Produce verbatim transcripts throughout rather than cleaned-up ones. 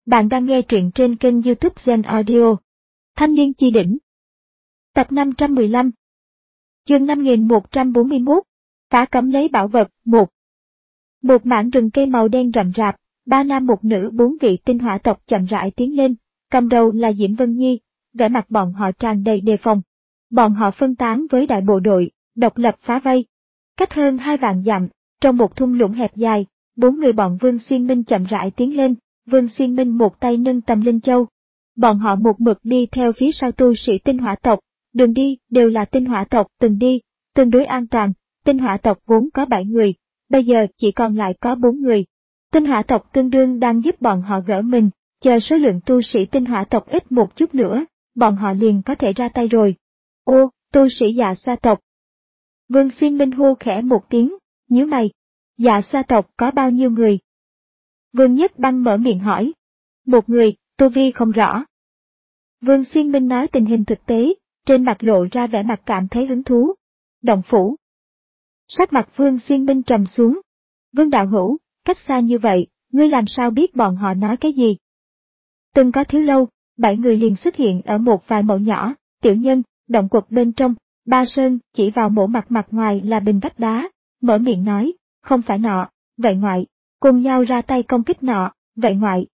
Bạn đang nghe truyện trên kênh YouTube Zen Audio. Thanh niên chi đỉnh. Tập năm trăm mười lăm. Chương năm nghìn một trăm bốn mươi mốt. Phá cấm lấy bảo vật. một. Một mảng rừng cây màu đen rậm rạp, ba nam một nữ bốn vị tinh hỏa tộc chậm rãi tiến lên, cầm đầu là Diễm Vân Nhi, vẻ mặt bọn họ tràn đầy đề phòng. Bọn họ phân tán với đại bộ đội, độc lập phá vây. Cách hơn hai vạn dặm, trong một thung lũng hẹp dài, bốn người bọn Vương Xuyên Minh chậm rãi tiến lên. Vương Xuyên Minh một tay nâng tầm linh châu. Bọn họ một mực đi theo phía sau tu sĩ tinh hỏa tộc, đường đi đều là tinh hỏa tộc từng đi, tương đối an toàn. Tinh hỏa tộc vốn có bảy người, bây giờ chỉ còn lại có bốn người. Tinh hỏa tộc tương đương đang giúp bọn họ gỡ mình, chờ số lượng tu sĩ tinh hỏa tộc ít một chút nữa, bọn họ liền có thể ra tay rồi. Ô, tu sĩ Dạ Xoa tộc. Vương Xuyên Minh hô khẽ một tiếng, nhíu mày. Dạ Xoa tộc có bao nhiêu người? Vương Nhất Băng mở miệng hỏi. Một người, tu vi không rõ. Vương Xuyên Minh nói tình hình thực tế, trên mặt lộ ra vẻ mặt cảm thấy hứng thú. Động phủ. Sắc mặt Vương Xuyên Minh trầm xuống. Vương đạo hữu, cách xa như vậy, ngươi làm sao biết bọn họ nói cái gì? Từng có thiếu lâu, bảy người liền xuất hiện ở một vài mộ nhỏ, tiểu nhân, động quật bên trong, Ba Sơn chỉ vào mộ mặt mặt ngoài là bình vách đá, mở miệng nói, không phải nọ, vậy ngoại. Cùng nhau ra tay công kích nọ, vậy ngoại.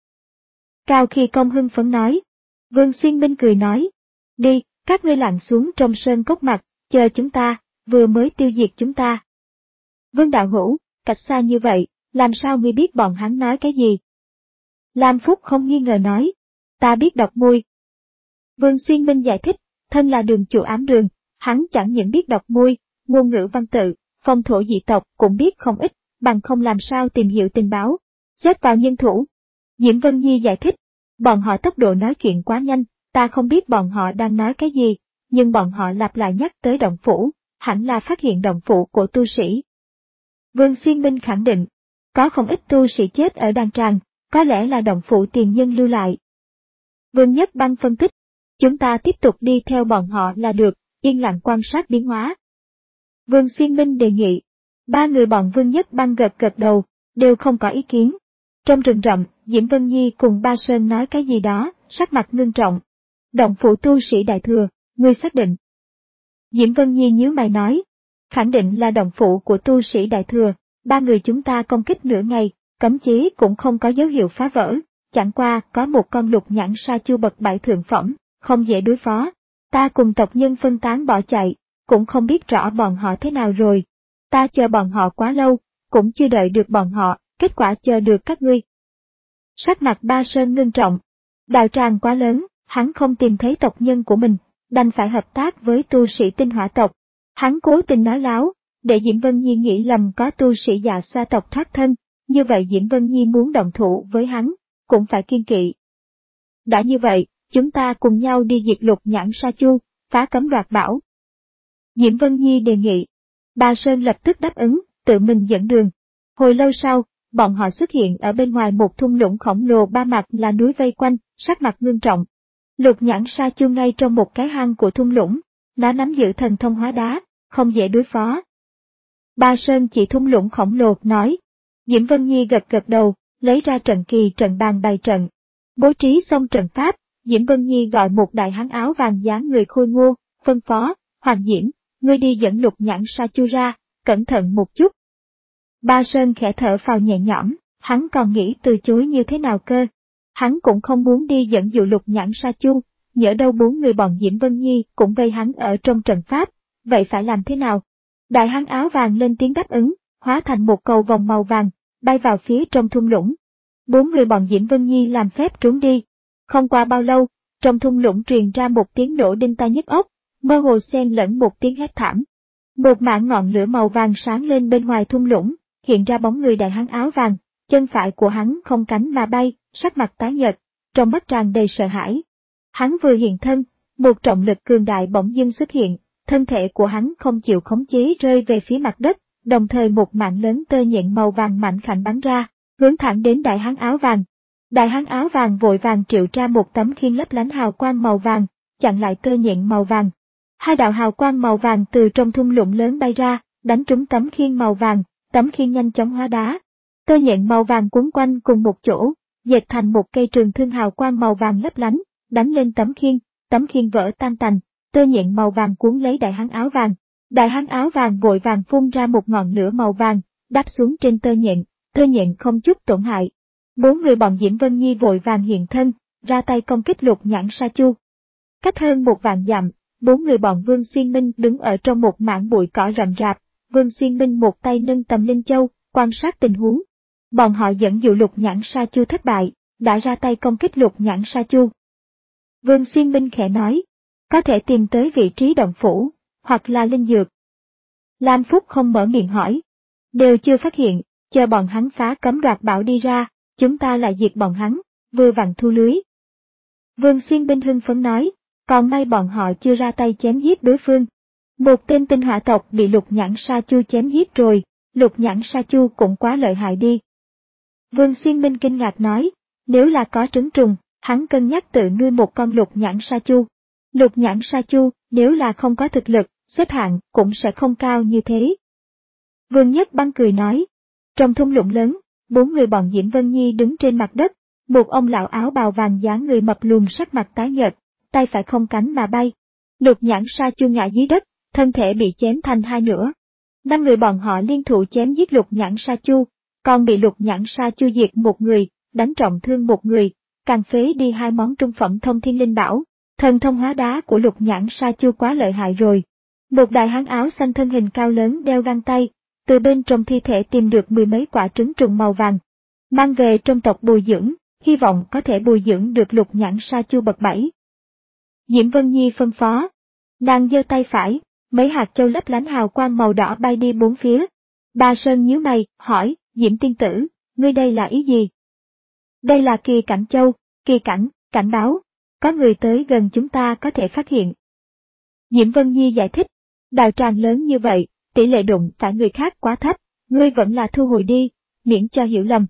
Cao Khi Công hưng phấn nói. Vương Xuyên Minh cười nói. Đi, các ngươi lặn xuống trong sơn cốc mặt, chờ chúng ta, vừa mới tiêu diệt chúng ta. Vương đạo hữu, cách xa như vậy, làm sao ngươi biết bọn hắn nói cái gì? Lam Phúc không nghi ngờ nói. Ta biết đọc môi. Vương Xuyên Minh giải thích, thân là đường chủ ám đường, hắn chẳng những biết đọc môi, ngôn ngữ văn tự, phong thổ dị tộc cũng biết không ít. Bằng không làm sao tìm hiểu tình báo, xếp vào nhân thủ. Diễm Vân Nhi giải thích, bọn họ tốc độ nói chuyện quá nhanh, ta không biết bọn họ đang nói cái gì, nhưng bọn họ lặp lại nhắc tới động phủ, hẳn là phát hiện động phủ của tu sĩ. Vương Xuyên Minh khẳng định, có không ít tu sĩ chết ở đan tràng, có lẽ là động phủ tiền nhân lưu lại. Vương Nhất Băng phân tích, chúng ta tiếp tục đi theo bọn họ là được, yên lặng quan sát biến hóa. Vương Xuyên Minh đề nghị. Ba người bọn Vương Nhất Băng gật gật đầu, đều không có ý kiến. Trong rừng rậm, Diễm Vân Nhi cùng Ba Sơn nói cái gì đó, sắc mặt ngưng trọng. Động phủ tu sĩ đại thừa, ngươi xác định. Diễm Vân Nhi nhíu mày nói, khẳng định là động phủ của tu sĩ đại thừa, ba người chúng ta công kích nửa ngày, cấm chế cũng không có dấu hiệu phá vỡ, chẳng qua có một con lục nhãn sa chu bậc bảy thượng phẩm, không dễ đối phó. Ta cùng tộc nhân phân tán bỏ chạy, cũng không biết rõ bọn họ thế nào rồi. Ta chờ bọn họ quá lâu, cũng chưa đợi được bọn họ, kết quả chờ được các ngươi. Sắc mặt Ba Sơn ngưng trọng. Đạo tràng quá lớn, hắn không tìm thấy tộc nhân của mình, đành phải hợp tác với tu sĩ tinh hỏa tộc. Hắn cố tình nói láo, để Diễm Vân Nhi nghĩ lầm có tu sĩ Dạ Xoa tộc thoát thân, như vậy Diễm Vân Nhi muốn động thủ với hắn, cũng phải kiên kỵ. Đã như vậy, chúng ta cùng nhau đi diệt lục nhãn sa chu, phá cấm đoạt bảo. Diễm Vân Nhi đề nghị. Ba Sơn lập tức đáp ứng, tự mình dẫn đường. Hồi lâu sau, bọn họ xuất hiện ở bên ngoài một thung lũng khổng lồ ba mặt là núi vây quanh, sắc mặt ngưng trọng. Lục nhãn sa chu ngay trong một cái hang của thung lũng, nó nắm giữ thần thông hóa đá, không dễ đối phó. Ba Sơn chỉ thung lũng khổng lồ, nói. Diễm Vân Nhi gật gật đầu, lấy ra trận kỳ trận bàn bày trận. Bố trí xong trận pháp, Diễm Vân Nhi gọi một đại hán áo vàng dáng người khôi ngô, phân phó, Hoàng Diễm. Ngươi đi dẫn lục nhãn sa chu ra, cẩn thận một chút. Ba Sơn khẽ thở phào nhẹ nhõm, hắn còn nghĩ từ chối như thế nào cơ. Hắn cũng không muốn đi dẫn dụ lục nhãn sa chu, nhỡ đâu bốn người bọn Diễm Vân Nhi cũng vây hắn ở trong trận pháp, vậy phải làm thế nào? Đại hán áo vàng lên tiếng đáp ứng, hóa thành một cầu vòng màu vàng, bay vào phía trong thung lũng. Bốn người bọn Diễm Vân Nhi làm phép trốn đi. Không qua bao lâu, trong thung lũng truyền ra một tiếng nổ đinh tai nhức óc. Mơ hồ xen lẫn một tiếng hét thảm. Một mảng ngọn lửa màu vàng sáng lên bên ngoài thung lũng, hiện ra bóng người đại hán áo vàng, chân phải của hắn không cánh mà bay, sắc mặt tái nhợt, trong mắt tràn đầy sợ hãi. Hắn vừa hiện thân, một trọng lực cường đại bỗng dưng xuất hiện, thân thể của hắn không chịu khống chế rơi về phía mặt đất, đồng thời một mảng lớn tơ nhện màu vàng mảnh khảnh bắn ra, hướng thẳng đến đại hán áo vàng. Đại hán áo vàng vội vàng triệu ra một tấm khiên lấp lánh hào quang màu vàng, chặn lại tơ nhện màu vàng. Hai đạo hào quang màu vàng từ trong thung lũng lớn bay ra, đánh trúng tấm khiên màu vàng, tấm khiên nhanh chóng hóa đá. Tơ nhện màu vàng quấn quanh cùng một chỗ, dệt thành một cây trường thương hào quang màu vàng lấp lánh, đánh lên tấm khiên, tấm khiên vỡ tan tành, tơ nhện màu vàng cuốn lấy đại hán áo vàng. Đại hán áo vàng vội vàng phun ra một ngọn lửa màu vàng, đáp xuống trên tơ nhện, tơ nhện không chút tổn hại. Bốn người bọn Diễm Vân Nhi vội vàng hiện thân, ra tay công kích Lục Nhãn Sa Chu. Cách hơn một vạn dặm, bốn người bọn Vương Xuyên Minh đứng ở trong một mảng bụi cỏ rậm rạp, Vương Xuyên Minh một tay nâng tầm linh châu, quan sát tình huống. Bọn họ dẫn dụ Lục Nhãn Sa Chu thất bại, đã ra tay công kích Lục Nhãn Sa Chu. Vương Xuyên Minh khẽ nói, có thể tìm tới vị trí động phủ, hoặc là linh dược. Lam Phúc không mở miệng hỏi, đều chưa phát hiện, chờ bọn hắn phá cấm đoạt bảo đi ra, chúng ta lại diệt bọn hắn, vừa vặn thu lưới. Vương Xuyên Minh hưng phấn nói, còn may bọn họ chưa ra tay chém giết đối phương. Một tên tinh hỏa tộc bị Lục Nhãn Sa Chu chém giết rồi, Lục Nhãn Sa Chu cũng quá lợi hại đi. Vương Xuyên Minh kinh ngạc nói, nếu là có trứng trùng, hắn cân nhắc tự nuôi một con Lục Nhãn Sa Chu. Lục Nhãn Sa Chu, nếu là không có thực lực, xếp hạng cũng sẽ không cao như thế. Vương Nhất Băng cười nói, trong thung lũng lớn, bốn người bọn Diễm Vân Nhi đứng trên mặt đất, một ông lão áo bào vàng dáng người mập lùn sắc mặt tái nhợt, tay phải không cánh mà bay. Lục Nhãn Sa Chu ngã dưới đất, thân thể bị chém thành hai nửa. Năm người bọn họ liên thủ chém giết Lục Nhãn Sa Chu, còn bị Lục Nhãn Sa Chu diệt một người, đánh trọng thương một người, càng phế đi hai món trung phẩm thông thiên linh bảo. Thần thông hóa đá của Lục Nhãn Sa Chu quá lợi hại rồi. Một đại hán áo xanh thân hình cao lớn đeo găng tay, từ bên trong thi thể tìm được mười mấy quả trứng trùng màu vàng, mang về trong tộc bồi dưỡng, hy vọng có thể bồi dưỡng được Lục Nhãn Sa Chu bậc bảy. Diễm Vân Nhi phân phó, nàng giơ tay phải, mấy hạt châu lấp lánh hào quang màu đỏ bay đi bốn phía. Ba Sơn nhíu mày, hỏi, Diễm tiên tử, ngươi đây là ý gì? Đây là kỳ cảnh châu, kỳ cảnh, cảnh báo, có người tới gần chúng ta có thể phát hiện. Diễm Vân Nhi giải thích, đạo tràng lớn như vậy, tỷ lệ đụng phải người khác quá thấp, ngươi vẫn là thu hồi đi, miễn cho hiểu lầm.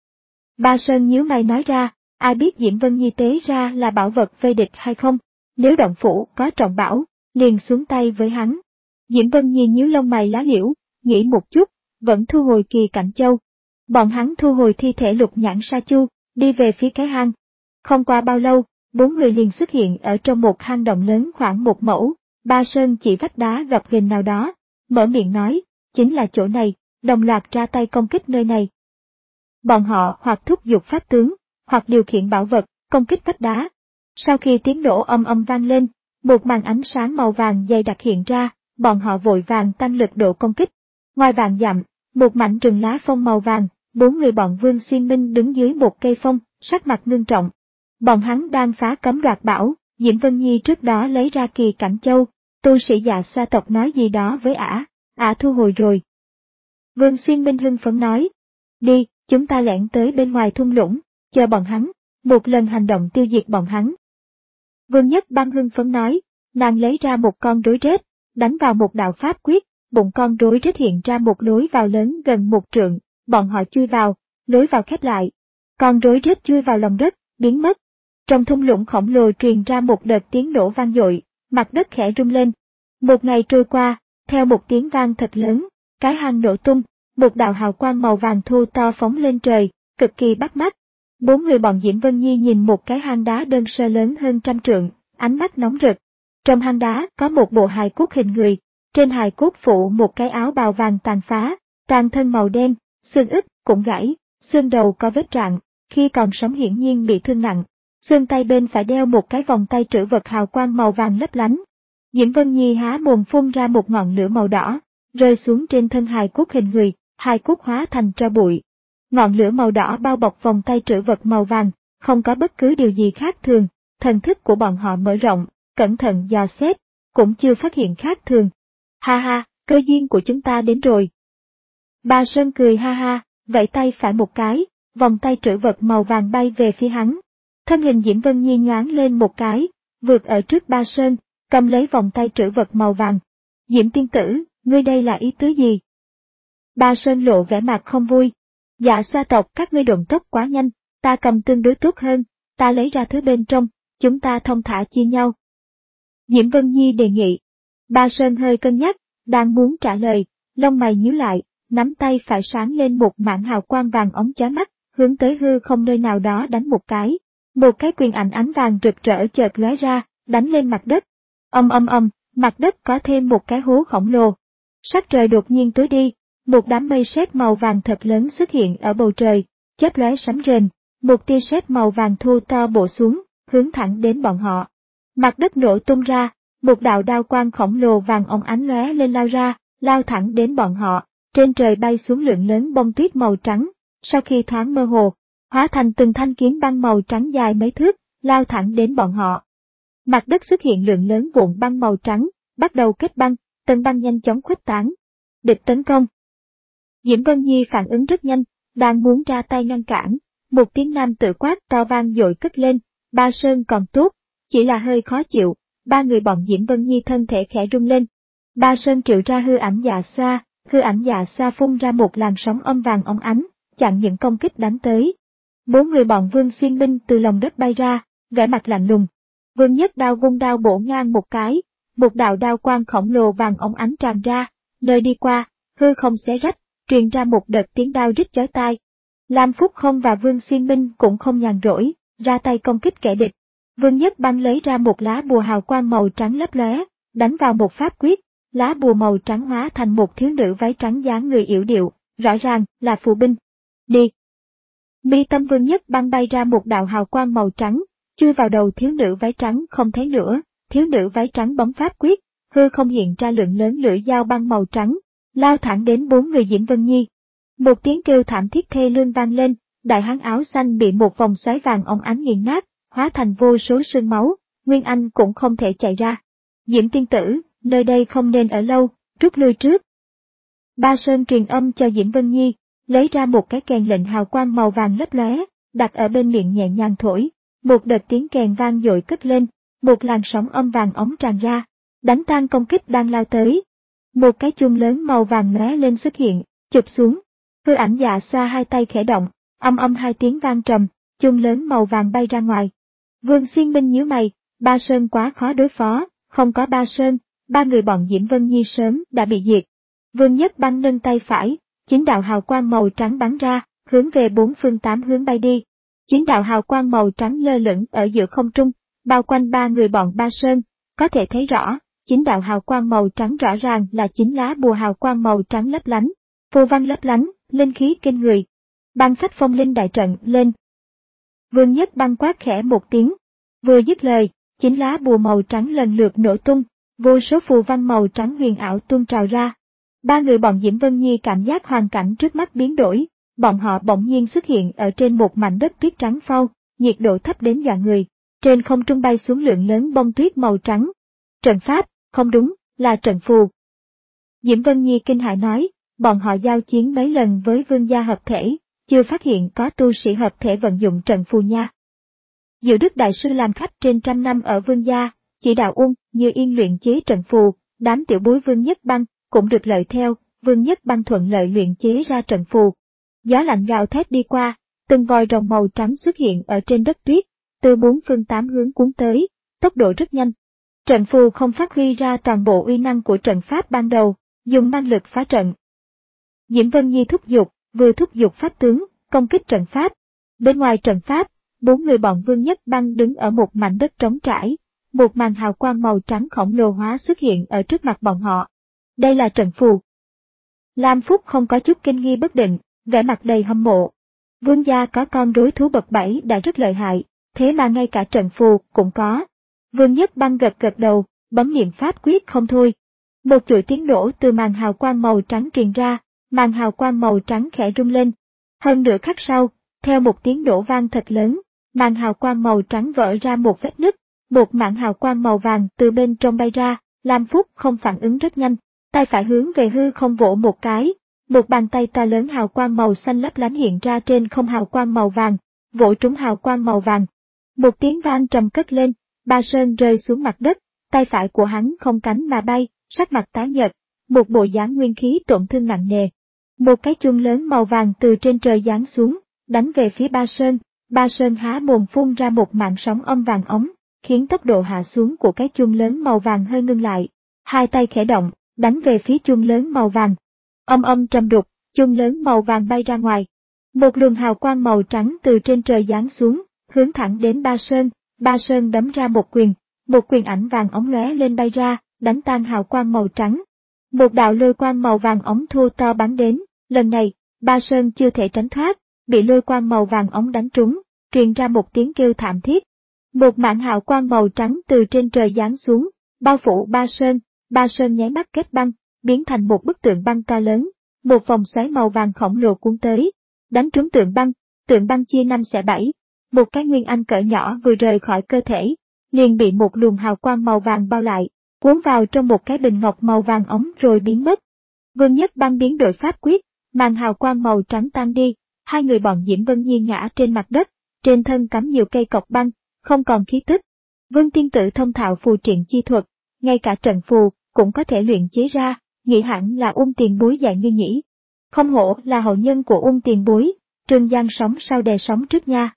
Ba Sơn nhíu mày nói ra, ai biết Diễm Vân Nhi tế ra là bảo vật vây địch hay không, nếu động phủ có trọng bảo, liền xuống tay với hắn. Diễm Vân Nhi nhíu lông mày lá liễu, nghĩ một chút, vẫn thu hồi kỳ cảnh châu. Bọn hắn thu hồi thi thể Lục Nhãn Sa Chu, đi về phía cái hang. Không qua bao lâu, bốn người liền xuất hiện ở trong một hang động lớn khoảng một mẫu. Ba Sơn chỉ vách đá gập ghềnh nào đó, mở miệng nói, chính là chỗ này, đồng loạt ra tay công kích nơi này. Bọn họ hoặc thúc giục pháp tướng, hoặc điều khiển bảo vật, công kích vách đá. Sau khi tiếng nổ âm âm vang lên, một màn ánh sáng màu vàng dày đặc hiện ra, bọn họ vội vàng tăng lực độ công kích. Ngoài vạn dặm, một mảnh rừng lá phong màu vàng, bốn người bọn Vương Xuyên Minh đứng dưới một cây phong, sắc mặt ngưng trọng. Bọn hắn đang phá cấm đoạt bảo, Diễm Vân Nhi trước đó lấy ra kỳ cảnh châu, tu sĩ Dạ Xoa tộc nói gì đó với ả, ả thu hồi rồi. Vương Xuyên Minh hưng phấn nói, đi, chúng ta lẻn tới bên ngoài thung lũng, chờ bọn hắn, một lần hành động tiêu diệt bọn hắn. Vương Nhất Băng hưng phấn nói, nàng lấy ra một con rối rết, đánh vào một đạo pháp quyết, bụng con rối rết hiện ra một lối vào lớn gần một trượng, bọn họ chui vào, lối vào khép lại. Con rối rết chui vào lòng đất, biến mất. Trong thung lũng khổng lồ truyền ra một đợt tiếng nổ vang dội, mặt đất khẽ rung lên. Một ngày trôi qua, theo một tiếng vang thật lớn, cái hang nổ tung, một đạo hào quang màu vàng thu to phóng lên trời, cực kỳ bắt mắt. Bốn người bọn Diễm Vân Nhi nhìn một cái hang đá đơn sơ lớn hơn trăm trượng, ánh mắt nóng rực. Trong hang đá có một bộ hài cốt hình người, trên hài cốt phụ một cái áo bào vàng tàn phá, toàn thân màu đen, xương ức cũng gãy, xương đầu có vết rạn, khi còn sống hiển nhiên bị thương nặng. Xương tay bên phải đeo một cái vòng tay trữ vật hào quang màu vàng lấp lánh. Diễm Vân Nhi há mồm phun ra một ngọn lửa màu đỏ, rơi xuống trên thân hài cốt hình người, hài cốt hóa thành tro bụi. Ngọn lửa màu đỏ bao bọc vòng tay trữ vật màu vàng, không có bất cứ điều gì khác thường, thần thức của bọn họ mở rộng, cẩn thận dò xét, cũng chưa phát hiện khác thường. Ha ha, cơ duyên của chúng ta đến rồi. Ba Sơn cười ha ha, vẫy tay phải một cái, vòng tay trữ vật màu vàng bay về phía hắn. Thân hình Diễm Vân Nhi nhoáng lên một cái, vượt ở trước Ba Sơn, cầm lấy vòng tay trữ vật màu vàng. Diễm tiên tử, ngươi đây là ý tứ gì? Ba Sơn lộ vẻ mặt không vui. Dạ Xoa tộc các ngươi động tốc quá nhanh, ta cầm tương đối tốt hơn, ta lấy ra thứ bên trong, chúng ta thông thả chia nhau. Diễm Vân Nhi đề nghị. Ba Sơn hơi cân nhắc, đang muốn trả lời, lông mày nhíu lại, nắm tay phải sáng lên một mảng hào quang vàng óng chói mắt, hướng tới hư không nơi nào đó đánh một cái. Một cái quyền ảnh ánh vàng rực rỡ chợt lóe ra, đánh lên mặt đất. Ầm ầm ầm, mặt đất có thêm một cái hố khổng lồ. Sắc trời đột nhiên tối đi, một đám mây sét màu vàng thật lớn xuất hiện ở bầu trời, chớp lóe sấm rền, một tia sét màu vàng thu to bổ xuống, hướng thẳng đến bọn họ. Mặt đất nổ tung ra, một đạo đao quang khổng lồ vàng óng ánh lóe lên lao ra, lao thẳng đến bọn họ. Trên trời bay xuống lượng lớn bông tuyết màu trắng, sau khi thoáng mơ hồ, hóa thành từng thanh kiếm băng màu trắng dài mấy thước, lao thẳng đến bọn họ. Mặt đất xuất hiện lượng lớn vụn băng màu trắng, bắt đầu kết băng, tầng băng nhanh chóng khuếch tán. Địch tấn công. Diễm Vân Nhi phản ứng rất nhanh, đang muốn ra tay ngăn cản, một tiếng nam tự quát to vang dội cất lên. Ba Sơn còn tốt, chỉ là hơi khó chịu. Ba người bọn Diễm Vân Nhi thân thể khẽ rung lên. Ba Sơn triệu ra hư ảnh dạ xoa, hư ảnh dạ xoa phun ra một làn sóng âm vàng óng ánh, chặn những công kích đánh tới. Bốn người bọn Vương Xuyên binh từ lòng đất bay ra, vẻ mặt lạnh lùng. Vương Nhất Đao vung đao bổ ngang một cái, một đạo đao quang khổng lồ vàng óng ánh tràn ra, nơi đi qua, hư không xé rách, truyền ra một đợt tiếng đao rít chói tai. Lam Phúc Không và Vương Xuyên binh cũng không nhàn rỗi, ra tay công kích kẻ địch. Vương Nhất Băng lấy ra một lá bùa hào quang màu trắng lấp lóe, đánh vào một pháp quyết, lá bùa màu trắng hóa thành một thiếu nữ váy trắng dáng người yểu điệu, rõ ràng là phù binh. Đi! Mi tâm Vương Nhất Băng bay ra một đạo hào quang màu trắng, chui vào đầu thiếu nữ váy trắng không thấy nữa, thiếu nữ váy trắng bấm pháp quyết, hư không hiện ra lượng lớn lưỡi dao băng màu trắng, lao thẳng đến bốn người Diễm Vân Nhi. Một tiếng kêu thảm thiết thê lương vang lên, đại hán áo xanh bị một vòng xoáy vàng óng ánh nghiền nát, hóa thành vô số sương máu, Nguyên Anh cũng không thể chạy ra. Diễm tiên tử, nơi đây không nên ở lâu, rút lui trước. Ba Sơn truyền âm cho Diễm Vân Nhi, lấy ra một cái kèn lệnh hào quang màu vàng lấp lóe, đặt ở bên miệng nhẹ nhàng thổi, một đợt tiếng kèn vang dội cất lên, một làn sóng âm vàng óng tràn ra, đánh tan công kích đang lao tới. Một cái chuông lớn màu vàng lóe lên xuất hiện, chụp xuống, hư ảnh dạ xoa hai tay khẽ động, âm âm hai tiếng vang trầm, chuông lớn màu vàng bay ra ngoài. Vương Xuyên binh nhíu mày, Ba Sơn quá khó đối phó, không có Ba Sơn, ba người bọn Diễm Vân Nhi sớm đã bị diệt. Vương Nhất Băng nâng tay phải, chín đạo hào quang màu trắng bắn ra, hướng về bốn phương tám hướng bay đi. Chín đạo hào quang màu trắng lơ lửng ở giữa không trung, bao quanh ba người bọn Ba Sơn, có thể thấy rõ, chín đạo hào quang màu trắng rõ ràng là chín lá bùa hào quang màu trắng lấp lánh, phù văn lấp lánh, linh khí kinh người. Băng phách phong linh đại trận lên. Vương Nhất Băng quát khẽ một tiếng, vừa dứt lời, chín lá bùa màu trắng lần lượt nổ tung, vô số phù văn màu trắng huyền ảo tuôn trào ra. Ba người bọn Diễm Vân Nhi cảm giác hoàn cảnh trước mắt biến đổi, bọn họ bỗng nhiên xuất hiện ở trên một mảnh đất tuyết trắng phau, nhiệt độ thấp đến dọa người, trên không trung bay xuống lượng lớn bông tuyết màu trắng. Trận pháp, không đúng, là trận phù. Diễm Vân Nhi kinh hãi nói, bọn họ giao chiến mấy lần với vương gia hợp thể, chưa phát hiện có tu sĩ hợp thể vận dụng trận phù nha. Diệu Đức Đại Sư làm khách trên trăm năm ở vương gia, chỉ đạo Ung Như Yên luyện chế trận phù, đám tiểu bối Vương Nhất Băng cũng được lợi theo, Vương Nhất Băng thuận lợi luyện chế ra trận phù. Gió lạnh gào thét đi qua, từng vòi rồng màu trắng xuất hiện ở trên đất tuyết, từ bốn phương tám hướng cuốn tới, tốc độ rất nhanh. Trận phù không phát huy ra toàn bộ uy năng của trận pháp ban đầu, dùng năng lực phá trận. Diễm Vân Nhi thúc giục, vừa thúc giục pháp tướng, công kích trận pháp. Bên ngoài trận pháp, bốn người bọn Vương Nhất Băng đứng ở một mảnh đất trống trải, một màn hào quang màu trắng khổng lồ hóa xuất hiện ở trước mặt bọn họ. Đây là trận phù. Lam Phúc không có chút kinh nghi bất định, vẻ mặt đầy hâm mộ. Vương gia có con rối thú bậc bảy đã rất lợi hại, thế mà ngay cả trận phù cũng có. Vương Nhất Băng gật gật đầu, bấm niệm pháp quyết không thôi. Một chuỗi tiếng nổ từ màn hào quang màu trắng truyền ra, màn hào quang màu trắng khẽ rung lên. Hơn nửa khắc sau, theo một tiếng nổ vang thật lớn, màn hào quang màu trắng vỡ ra một vết nứt, một mảng hào quang màu vàng từ bên trong bay ra. Lam Phúc không phản ứng rất nhanh, tay phải hướng về hư không vỗ một cái, một bàn tay to lớn hào quang màu xanh lấp lánh hiện ra trên không hào quang màu vàng, vỗ trúng hào quang màu vàng. Một tiếng vang trầm cất lên, Ba Sơn rơi xuống mặt đất, tay phải của hắn không cánh mà bay, sắc mặt tái nhợt, một bộ dáng nguyên khí tổn thương nặng nề. Một cái chuông lớn màu vàng từ trên trời giáng xuống, đánh về phía Ba Sơn, Ba Sơn há mồm phun ra một mảng sóng âm vàng ống, khiến tốc độ hạ xuống của cái chuông lớn màu vàng hơi ngưng lại. Hai tay khẽ động, đánh về phía chuông lớn màu vàng. Âm âm trầm đục, chuông lớn màu vàng bay ra ngoài. Một luồng hào quang màu trắng từ trên trời giáng xuống, hướng thẳng đến Ba Sơn. Ba Sơn đấm ra một quyền, một quyền ảnh vàng ống lóe lên bay ra, đánh tan hào quang màu trắng. Một đạo lôi quang màu vàng ống thô to bắn đến, lần này, Ba Sơn chưa thể tránh thoát, bị lôi quang màu vàng ống đánh trúng, truyền ra một tiếng kêu thảm thiết. Một mảng hào quang màu trắng từ trên trời giáng xuống, bao phủ Ba Sơn. Ba Sơn nháy mắt kết băng, biến thành một bức tượng băng to lớn, một vòng xoáy màu vàng khổng lồ cuốn tới, đánh trúng tượng băng, tượng băng chia năm xẻ bảy. Một cái nguyên anh cỡ nhỏ vừa rời khỏi cơ thể, liền bị một luồng hào quang màu vàng bao lại, cuốn vào trong một cái bình ngọc màu vàng ống rồi biến mất. Vương Nhất Băng biến đổi pháp quyết, màn hào quang màu trắng tan đi, hai người bọn Diễm Vân Nhi ngã trên mặt đất, trên thân cắm nhiều cây cọc băng, không còn khí tức. Vương tiên tử thông thạo phù triện chi thuật, ngay cả trận phù cũng có thể luyện chế ra, nghĩ hẳn là Ung tiền bối dạy ngươi nhỉ. Không hổ là hậu nhân của Ung tiền bối, Trương Giang sóng sau đè sóng trước nha.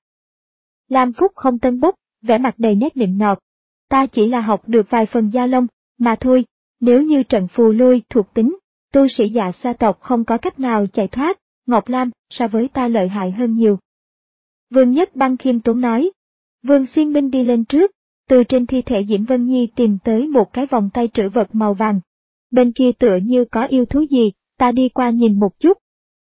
Lam Phúc không tân bốc, vẻ mặt đầy nét nịnh nọt. Ta chỉ là học được vài phần gia lông, mà thôi, nếu như trận phù lôi thuộc tính, tu sĩ Dạ Sa tộc không có cách nào chạy thoát, Ngọc Lam, so với ta lợi hại hơn nhiều. Vương Nhất Băng khiêm tốn nói. Vương Xuyên Minh đi lên trước, từ trên thi thể Diễm Vân Nhi tìm tới một cái vòng tay trữ vật màu vàng. Bên kia tựa như có yêu thú gì, ta đi qua nhìn một chút.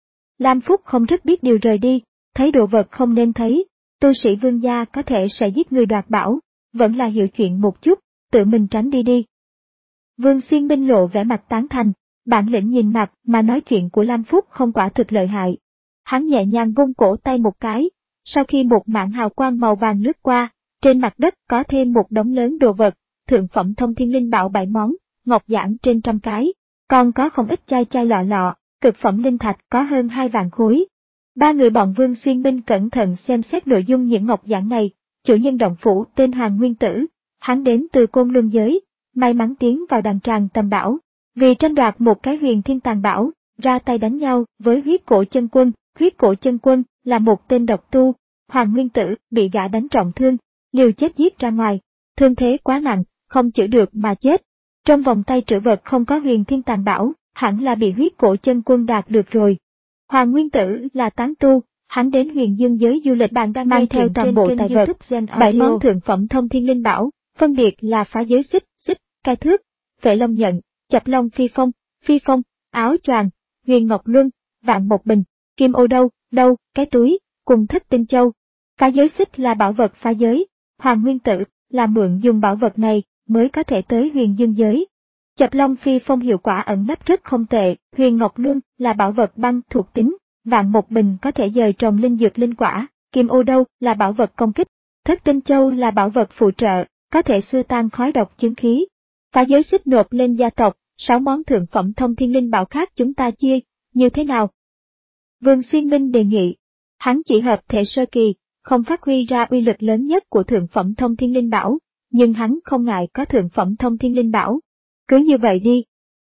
Lam Phúc không rất biết điều rời đi, thấy đồ vật không nên thấy, tu sĩ Vương gia có thể sẽ giết người đoạt bảo, vẫn là hiểu chuyện một chút, tự mình tránh đi đi. Vương Xuyên Minh lộ vẻ mặt tán thành, bản lĩnh nhìn mặt mà nói chuyện của Lam Phúc không quả thực lợi hại. Hắn nhẹ nhàng vung cổ tay một cái, sau khi một mảng hào quang màu vàng lướt qua, trên mặt đất có thêm một đống lớn đồ vật, thượng phẩm thông thiên linh bảo bảy món, ngọc giản trên trăm cái, còn có không ít chai chai lọ lọ, cực phẩm linh thạch có hơn hai vạn khối. Ba người bọn Vương Xuyên Minh cẩn thận xem xét nội dung những ngọc giản này, chủ nhân động phủ tên Hoàng Nguyên Tử, hắn đến từ Côn Luân giới, may mắn tiến vào đàn tràng tầm bảo, vì tranh đoạt một cái huyền thiên tàng bảo, ra tay đánh nhau với huyết cổ chân quân. Huyết cổ chân quân là một tên độc tu, Hoàng Nguyên Tử bị gã đánh trọng thương, liều chết giết ra ngoài, thương thế quá nặng, không chữa được mà chết. Trong vòng tay trữ vật không có huyền thiên tàng bảo, hẳn là bị huyết cổ chân quân đạt được rồi. Hoàng Nguyên Tử là tán tu, hắn đến huyền dương giới du lịch, bạn đang mang theo toàn bộ tài vật, bảy món thượng phẩm thông thiên linh bảo, phân biệt là phá giới xích, xích, cai thước, phệ long nhận, chập long phi phong, phi phong, áo choàng, huyền ngọc luân, vạn một bình, kim ô đâu, đâu, cái túi, cùng thất tinh châu. Phá giới xích là bảo vật phá giới, Hoàng Nguyên Tử là mượn dùng bảo vật này mới có thể tới huyền dương giới. Chập long phi phong hiệu quả ẩn nấp rất không tệ, huyền ngọc luân là bảo vật băng thuộc tính, vạn một bình có thể dời trồng linh dược linh quả, kim ô đâu là bảo vật công kích, thất tinh châu là bảo vật phụ trợ, có thể xua tan khói độc chứng khí. Phá giới xích nộp lên gia tộc, sáu món thượng phẩm thông thiên linh bảo khác chúng ta chia, như thế nào? Vương Xuyên Minh đề nghị, hắn chỉ hợp thể sơ kỳ, không phát huy ra uy lực lớn nhất của thượng phẩm thông thiên linh bảo, nhưng hắn không ngại có thượng phẩm thông thiên linh bảo. Cứ như vậy đi.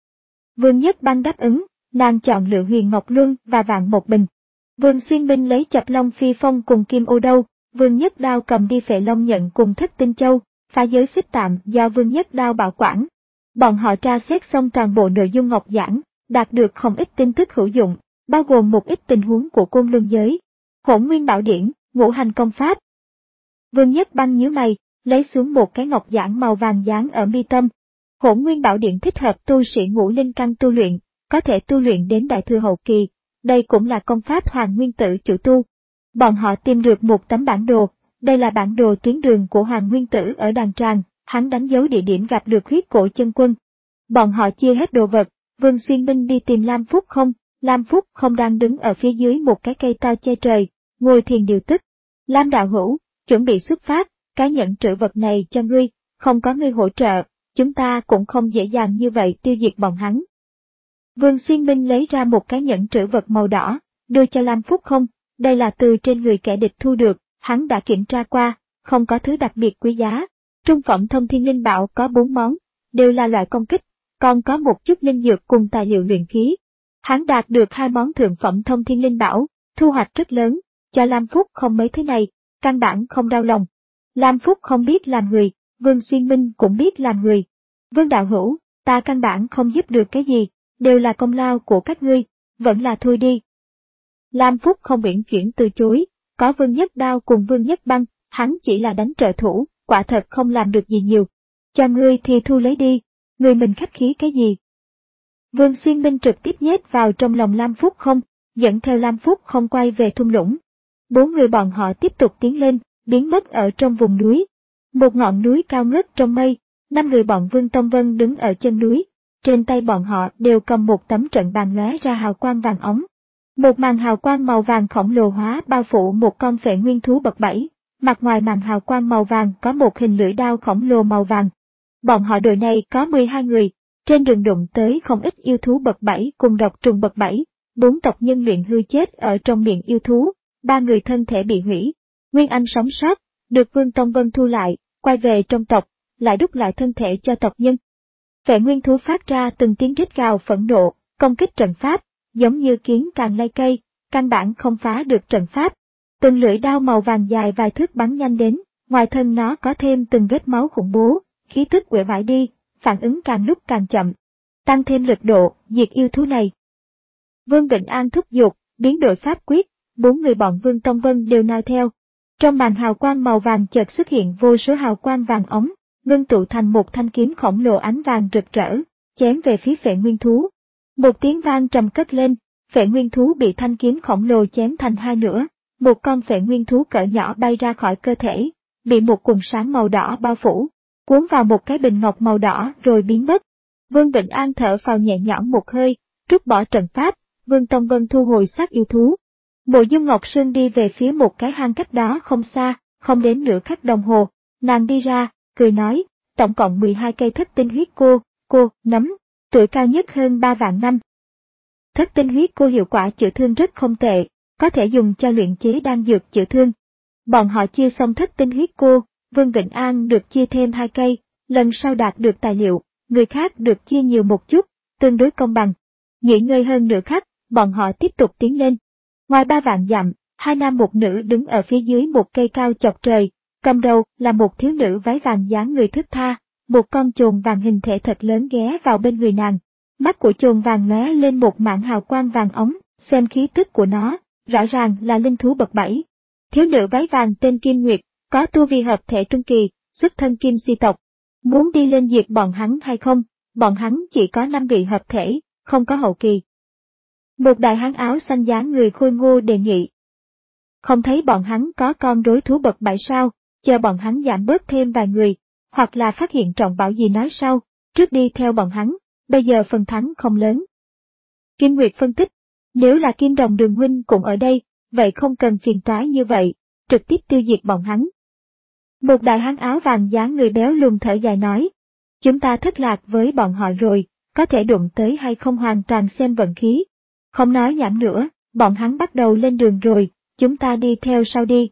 Vương Nhất Băng đáp ứng, nàng chọn lựa huyền ngọc luân và vạn một bình. Vương Xuyên Minh lấy chập long phi phong cùng kim ô đâu, Vương Nhất Đao cầm đi phệ long nhận cùng thất tinh châu, phá giới xích tạm do Vương Nhất Đao bảo quản. Bọn họ tra xét xong toàn bộ nội dung ngọc giản, đạt được không ít tin tức hữu dụng, bao gồm một ít tình huống của Côn Luân giới. Hỗn Nguyên Bảo Điển, ngũ hành công pháp. Vương Nhất Băng nhíu mày, lấy xuống một cái ngọc giản màu vàng dán ở mi tâm. Hỗn Nguyên Bảo Điển thích hợp tu sĩ ngũ linh căn tu luyện, có thể tu luyện đến đại thừa hậu kỳ, đây cũng là công pháp Hoàng Nguyên Tử chủ tu. Bọn họ tìm được một tấm bản đồ, đây là bản đồ tuyến đường của Hoàng Nguyên Tử ở đàn tràng, hắn đánh dấu địa điểm gặp được huyết cổ chân quân. Bọn họ chia hết đồ vật, Vương Xuyên Minh đi tìm Lam Phúc không, Lam Phúc không đang đứng ở phía dưới một cái cây to che trời, ngồi thiền điều tức. Lam đạo hữu, chuẩn bị xuất phát, cái nhẫn trữ vật này cho ngươi, không có ngươi hỗ trợ, chúng ta cũng không dễ dàng như vậy tiêu diệt bọn hắn. Vương Xuyên Minh lấy ra một cái nhẫn trữ vật màu đỏ, đưa cho Lam Phúc không, đây là từ trên người kẻ địch thu được, hắn đã kiểm tra qua, không có thứ đặc biệt quý giá. Trung phẩm thông thiên linh bảo có bốn món, đều là loại công kích, còn có một chút linh dược cùng tài liệu luyện khí. Hắn đạt được hai món thượng phẩm thông thiên linh bảo, thu hoạch rất lớn, cho Lam Phúc không mấy thứ này, căn bản không đau lòng. Lam Phúc không biết làm người, Vương Xuyên Minh cũng biết làm người. Vương đạo hữu, ta căn bản không giúp được cái gì, đều là công lao của các ngươi, vẫn là thôi đi. Lam Phúc không uyển chuyển từ chối, có Vương Nhất Đao cùng Vương Nhất Băng, hắn chỉ là đánh trợ thủ, quả thật không làm được gì nhiều. Cho ngươi thì thu lấy đi, ngươi mình khách khí cái gì? Vương Xuyên Minh trực tiếp nhét vào trong lòng Lam Phúc không, dẫn theo Lam Phúc không quay về thung lũng. Bốn người bọn họ tiếp tục tiến lên, biến mất ở trong vùng núi. Một ngọn núi cao ngất trong mây, năm người bọn Vương Tông Vân đứng ở chân núi, trên tay bọn họ đều cầm một tấm trận bàn lóe ra hào quang vàng óng. Một màn hào quang màu vàng khổng lồ hóa bao phủ một con phệ nguyên thú bậc bảy, mặt ngoài màn hào quang màu vàng có một hình lưỡi đao khổng lồ màu vàng. Bọn họ đội này có mười hai người, trên đường đụng tới không ít yêu thú bậc bảy cùng độc trùng bậc bảy, bốn tộc nhân luyện hư chết ở trong miệng yêu thú, ba người thân thể bị hủy. Nguyên Anh sống sót, được Vương Tông Vân thu lại, quay về trong tộc, lại đúc lại thân thể cho tộc nhân. Phệ nguyên thú phát ra từng tiếng rít gào phẫn nộ, công kích trận pháp, giống như kiến càng lay cây, căn bản không phá được trận pháp. Từng lưỡi đao màu vàng dài vài thước bắn nhanh đến, ngoài thân nó có thêm từng vết máu khủng bố, khí tức uể oải đi, phản ứng càng lúc càng chậm. Tăng thêm lực độ, diệt yêu thú này. Vương Vịnh An thúc giục, biến đổi pháp quyết, bốn người bọn Vương Tông Vân đều noi theo. Trong màn hào quang màu vàng chợt xuất hiện vô số hào quang vàng ống, ngưng tụ thành một thanh kiếm khổng lồ ánh vàng rực rỡ, chém về phía phệ nguyên thú. Một tiếng vang trầm cất lên, phệ nguyên thú bị thanh kiếm khổng lồ chém thành hai nửa, một con phệ nguyên thú cỡ nhỏ bay ra khỏi cơ thể, bị một quần sáng màu đỏ bao phủ, cuốn vào một cái bình ngọc màu đỏ rồi biến mất. Vương Vịnh An thở phào nhẹ nhõm một hơi, rút bỏ trận pháp, Vương Tông Vân thu hồi xác yêu thú. Mộ Dung Ngọc Sương đi về phía một cái hang cách đó không xa, không đến nửa khắc đồng hồ, nàng đi ra, cười nói, tổng cộng mười hai cây thất tinh huyết cô, cô, nấm, tuổi cao nhất hơn ba vạn năm. Thất tinh huyết cô hiệu quả chữa thương rất không tệ, có thể dùng cho luyện chế đan dược chữa thương. Bọn họ chia xong thất tinh huyết cô, Vương Vịnh An được chia thêm hai cây, lần sau đạt được tài liệu, người khác được chia nhiều một chút, tương đối công bằng. Nghỉ ngơi hơn nửa khắc, bọn họ tiếp tục tiến lên. Ngoài ba vạn dặm, hai nam một nữ đứng ở phía dưới một cây cao chọc trời, cầm đầu là một thiếu nữ váy vàng dáng người thướt tha, một con chồn vàng hình thể thật lớn ghé vào bên người nàng. Mắt của chồn vàng lóe lên một mảng hào quang vàng ống, xem khí tức của nó, rõ ràng là linh thú bậc bảy. Thiếu nữ váy vàng tên Kim Nguyệt, có tu vi hợp thể trung kỳ, xuất thân Kim Si tộc. Muốn đi lên diệt bọn hắn hay không? Bọn hắn chỉ có năm vị hợp thể, không có hậu kỳ. Một đại hán áo xanh dáng người khôi ngô đề nghị. Không thấy bọn hắn có con rối thú bậc bảy sao, chờ bọn hắn giảm bớt thêm vài người, hoặc là phát hiện trọng bảo gì nói sau, trước đi theo bọn hắn, bây giờ phần thắng không lớn. Kim Nguyệt phân tích, nếu là Kim Đồng Đường huynh cũng ở đây, vậy không cần phiền toái như vậy, trực tiếp tiêu diệt bọn hắn. Một đại hán áo vàng dáng người béo lùn thở dài nói, chúng ta thất lạc với bọn họ rồi, có thể đụng tới hay không hoàn toàn xem vận khí. Không nói nhảm nữa, bọn hắn bắt đầu lên đường rồi, chúng ta đi theo sau đi.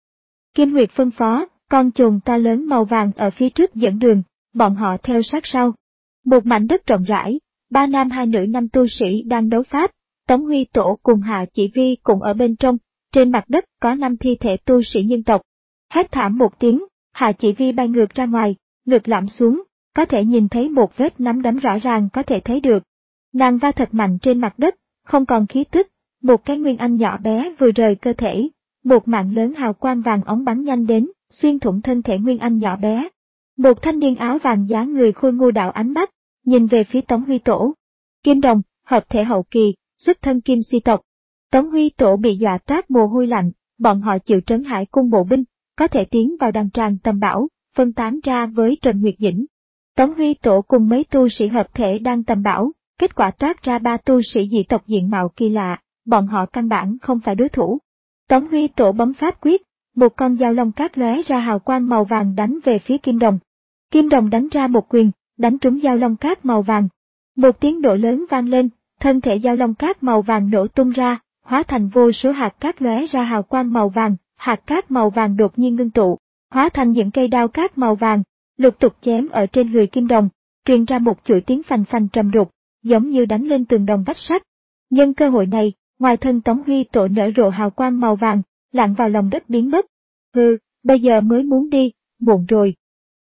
Kim Nguyệt phân phó, con chồn to lớn màu vàng ở phía trước dẫn đường, bọn họ theo sát sau. Một mảnh đất rộng rãi, ba nam hai nữ năm tu sĩ đang đấu pháp, Tống Huy Tổ cùng Hạ Chỉ Vi cũng ở bên trong, trên mặt đất có năm thi thể tu sĩ nhân tộc. Hét thảm một tiếng, Hạ Chỉ Vi bay ngược ra ngoài, ngực lõm xuống, có thể nhìn thấy một vết nắm đấm rõ ràng có thể thấy được. Nàng va thật mạnh trên mặt đất, không còn khí tức, một cái nguyên anh nhỏ bé vừa rời cơ thể, một mạng lớn hào quang vàng óng bắn nhanh đến, xuyên thủng thân thể nguyên anh nhỏ bé. Một thanh niên áo vàng dáng người khôi ngô đạo ánh mắt, nhìn về phía Tống Huy Tổ. Kim Đồng, hợp thể hậu kỳ, xuất thân Kim Si tộc. Tống Huy Tổ bị dọa toát mồ hôi lạnh, bọn họ chịu trấn hải cung bộ binh, có thể tiến vào đàn tràng tầm bảo, phân tán ra với Trần Nguyệt Dĩnh. Tống Huy Tổ cùng mấy tu sĩ hợp thể đang tầm bảo, kết quả toát ra ba tu sĩ dị tộc diện mạo kỳ lạ, bọn họ căn bản không phải đối thủ. Tống Huy Tổ bấm pháp quyết, một con dao long cát lóe ra hào quang màu vàng đánh về phía Kim Đồng. Kim Đồng đánh ra một quyền, đánh trúng dao long cát màu vàng. Một tiếng nổ lớn vang lên, thân thể dao long cát màu vàng nổ tung ra, hóa thành vô số hạt cát lóe ra hào quang màu vàng, hạt cát màu vàng đột nhiên ngưng tụ, hóa thành những cây đao cát màu vàng, lục tục chém ở trên người Kim Đồng, truyền ra một chuỗi tiếng phành phành trầm đục, giống như đánh lên tường đồng vách sắt. Nhân cơ hội này, ngoài thân Tống Huy Tổ nở rộ hào quang màu vàng, lặn vào lòng đất biến mất. Hừ, bây giờ mới muốn đi, muộn rồi.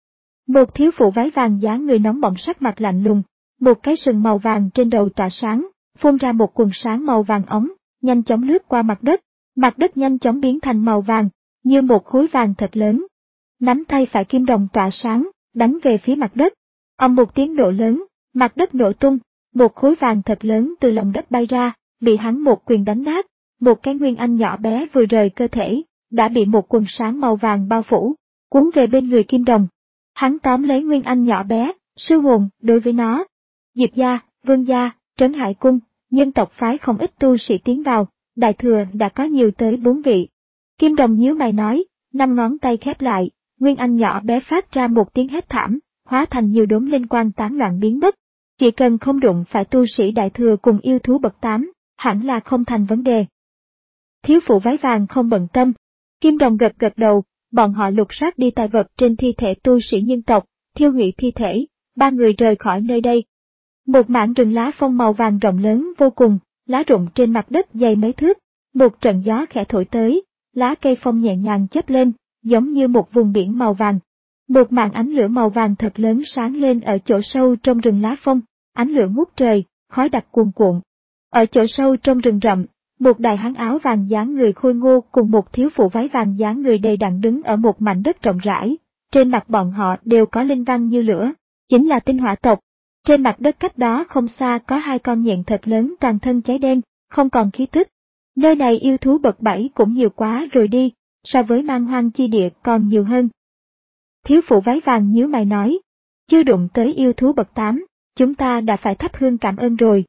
Một thiếu phụ váy vàng dáng người nóng bỏng sắc mặt lạnh lùng, một cái sừng màu vàng trên đầu tỏa sáng, phun ra một quần sáng màu vàng ống, nhanh chóng lướt qua mặt đất. Mặt đất nhanh chóng biến thành màu vàng, như một khối vàng thật lớn. Nắm tay phải Kim Đồng tỏa sáng, đánh về phía mặt đất. Ầm một tiếng nổ lớn, mặt đất nổ tung, một khối vàng thật lớn từ lòng đất bay ra, bị hắn một quyền đánh nát. Một cái nguyên anh nhỏ bé vừa rời cơ thể, đã bị một quần sáng màu vàng bao phủ, cuốn về bên người Kim Đồng. Hắn tóm lấy nguyên anh nhỏ bé, sư hồn đối với nó. Diệp gia, Vương gia, Trấn Hải cung, nhân tộc phái không ít tu sĩ tiến vào, đại thừa đã có nhiều tới bốn vị. Kim Đồng nhíu mày nói, năm ngón tay khép lại, nguyên anh nhỏ bé phát ra một tiếng hét thảm, hóa thành nhiều đốm linh quang tán loạn biến mất. Chỉ cần không đụng phải tu sĩ đại thừa cùng yêu thú bậc tám, hẳn là không thành vấn đề. Thiếu phụ váy vàng không bận tâm. Kim Đồng gật gật đầu, bọn họ lục soát đi tài vật trên thi thể tu sĩ nhân tộc, thiêu hủy thi thể, ba người rời khỏi nơi đây. Một mảng rừng lá phong màu vàng rộng lớn vô cùng, lá rụng trên mặt đất dày mấy thước, một trận gió khẽ thổi tới, lá cây phong nhẹ nhàng chớp lên, giống như một vùng biển màu vàng. Một màn ánh lửa màu vàng thật lớn sáng lên ở chỗ sâu trong rừng lá phong, ánh lửa ngút trời, khói đặc cuồn cuộn. Ở chỗ sâu trong rừng rậm, một đại hán áo vàng dáng người khôi ngô cùng một thiếu phụ váy vàng dáng người đầy đặn đứng ở một mảnh đất rộng rãi, trên mặt bọn họ đều có linh văn như lửa, chính là tinh hỏa tộc. Trên mặt đất cách đó không xa có hai con nhện thật lớn toàn thân cháy đen, không còn khí tức. Nơi này yêu thú bậc bảy cũng nhiều quá rồi đi, so với man hoang chi địa còn nhiều hơn. Thiếu phụ váy vàng nhíu mày nói, chưa đụng tới yêu thú bậc tám, chúng ta đã phải thắp hương cảm ơn rồi.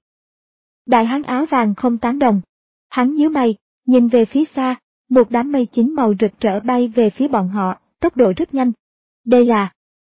Đại hán áo vàng không tán đồng. Hắn nhíu mày, nhìn về phía xa, một đám mây chín màu rực rỡ bay về phía bọn họ, tốc độ rất nhanh. Đây là...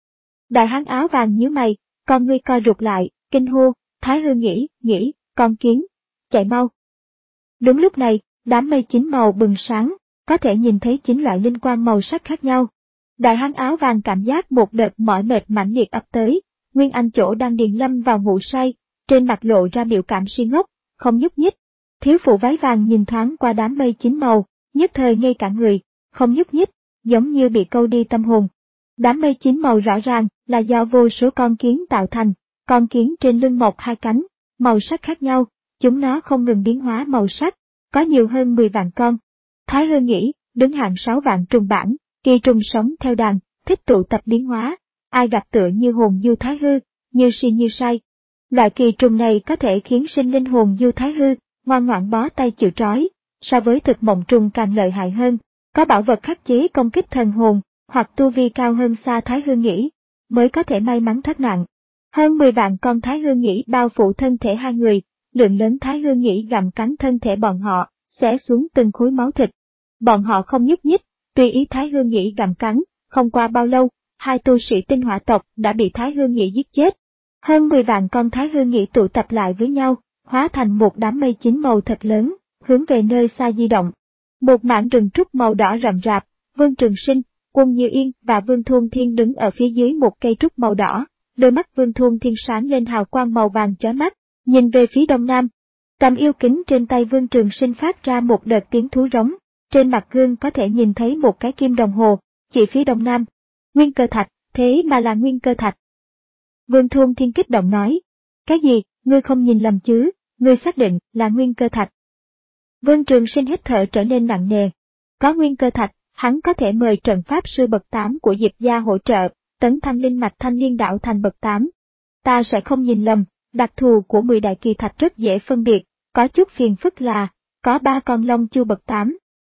Đại hán áo vàng nhíu mày, con ngươi co rụt lại, kinh hô, Thái Hư nghĩ, nghĩ, con kiến, chạy mau. Đúng lúc này, đám mây chín màu bừng sáng, có thể nhìn thấy chín loại linh quang màu sắc khác nhau. Đại hán áo vàng cảm giác một đợt mỏi mệt mãnh liệt ập tới, Nguyên Anh chỗ đang điền lâm vào ngủ say, trên mặt lộ ra biểu cảm si ngốc, không nhúc nhích. Thiếu phụ váy vàng nhìn thoáng qua đám mây chín màu, nhất thời ngây cả người, không nhúc nhích, giống như bị câu đi tâm hồn. Đám mây chín màu rõ ràng là do vô số con kiến tạo thành, con kiến trên lưng mọc hai cánh, màu sắc khác nhau, chúng nó không ngừng biến hóa màu sắc, có nhiều hơn mười vạn con. Thái Hư nghĩ, đứng hạng sáu vạn trùng bản, kỳ trùng sống theo đàn, thích tụ tập biến hóa, ai gặp tựa như hồn du Thái Hư, như si như say. Loại kỳ trùng này có thể khiến sinh linh hồn du Thái Hư, ngoan ngoãn bó tay chịu trói, so với thực mộng trùng càng lợi hại hơn, có bảo vật khắc chế công kích thần hồn, hoặc tu vi cao hơn xa Thái Hư nghĩ, mới có thể may mắn thoát nạn. Hơn mười vạn con Thái Hư nghĩ bao phủ thân thể hai người, lượng lớn Thái Hư nghĩ gặm cắn thân thể bọn họ, xé xuống từng khối máu thịt. Bọn họ không nhúc nhích, tùy ý Thái Hư nghĩ gặm cắn, không qua bao lâu, hai tu sĩ tinh hỏa tộc đã bị Thái Hư nghĩ giết chết. Hơn mười vạn con Thái Hư nghĩ tụ tập lại với nhau, hóa thành một đám mây chín màu thật lớn, hướng về nơi xa di động. Một mảng rừng trúc màu đỏ rậm rạp, Vương Trường Sinh, Quân Như Yên và Vương Thôn Thiên đứng ở phía dưới một cây trúc màu đỏ, đôi mắt Vương Thôn Thiên sáng lên hào quang màu vàng chói mắt, nhìn về phía đông nam. Cầm yêu kính trên tay Vương Trường Sinh phát ra một đợt tiếng thú rống, trên mặt gương có thể nhìn thấy một cái kim đồng hồ, chỉ phía đông nam. Nguyên cơ thạch, thế mà là nguyên cơ thạch. Vương Thôn Thiên kích động nói, cái gì, ngươi không nhìn lầm chứ, ngươi xác định là nguyên cơ thạch. Vương Trường Sinh hít thở trở nên nặng nề. Có nguyên cơ thạch, hắn có thể mời trận pháp sư bậc tám của Diệp gia hỗ trợ, tấn thanh linh mạch thanh liên đạo thành bậc tám. Ta sẽ không nhìn lầm, đặc thù của mười đại kỳ thạch rất dễ phân biệt, có chút phiền phức là, có ba con long chu bậc tám.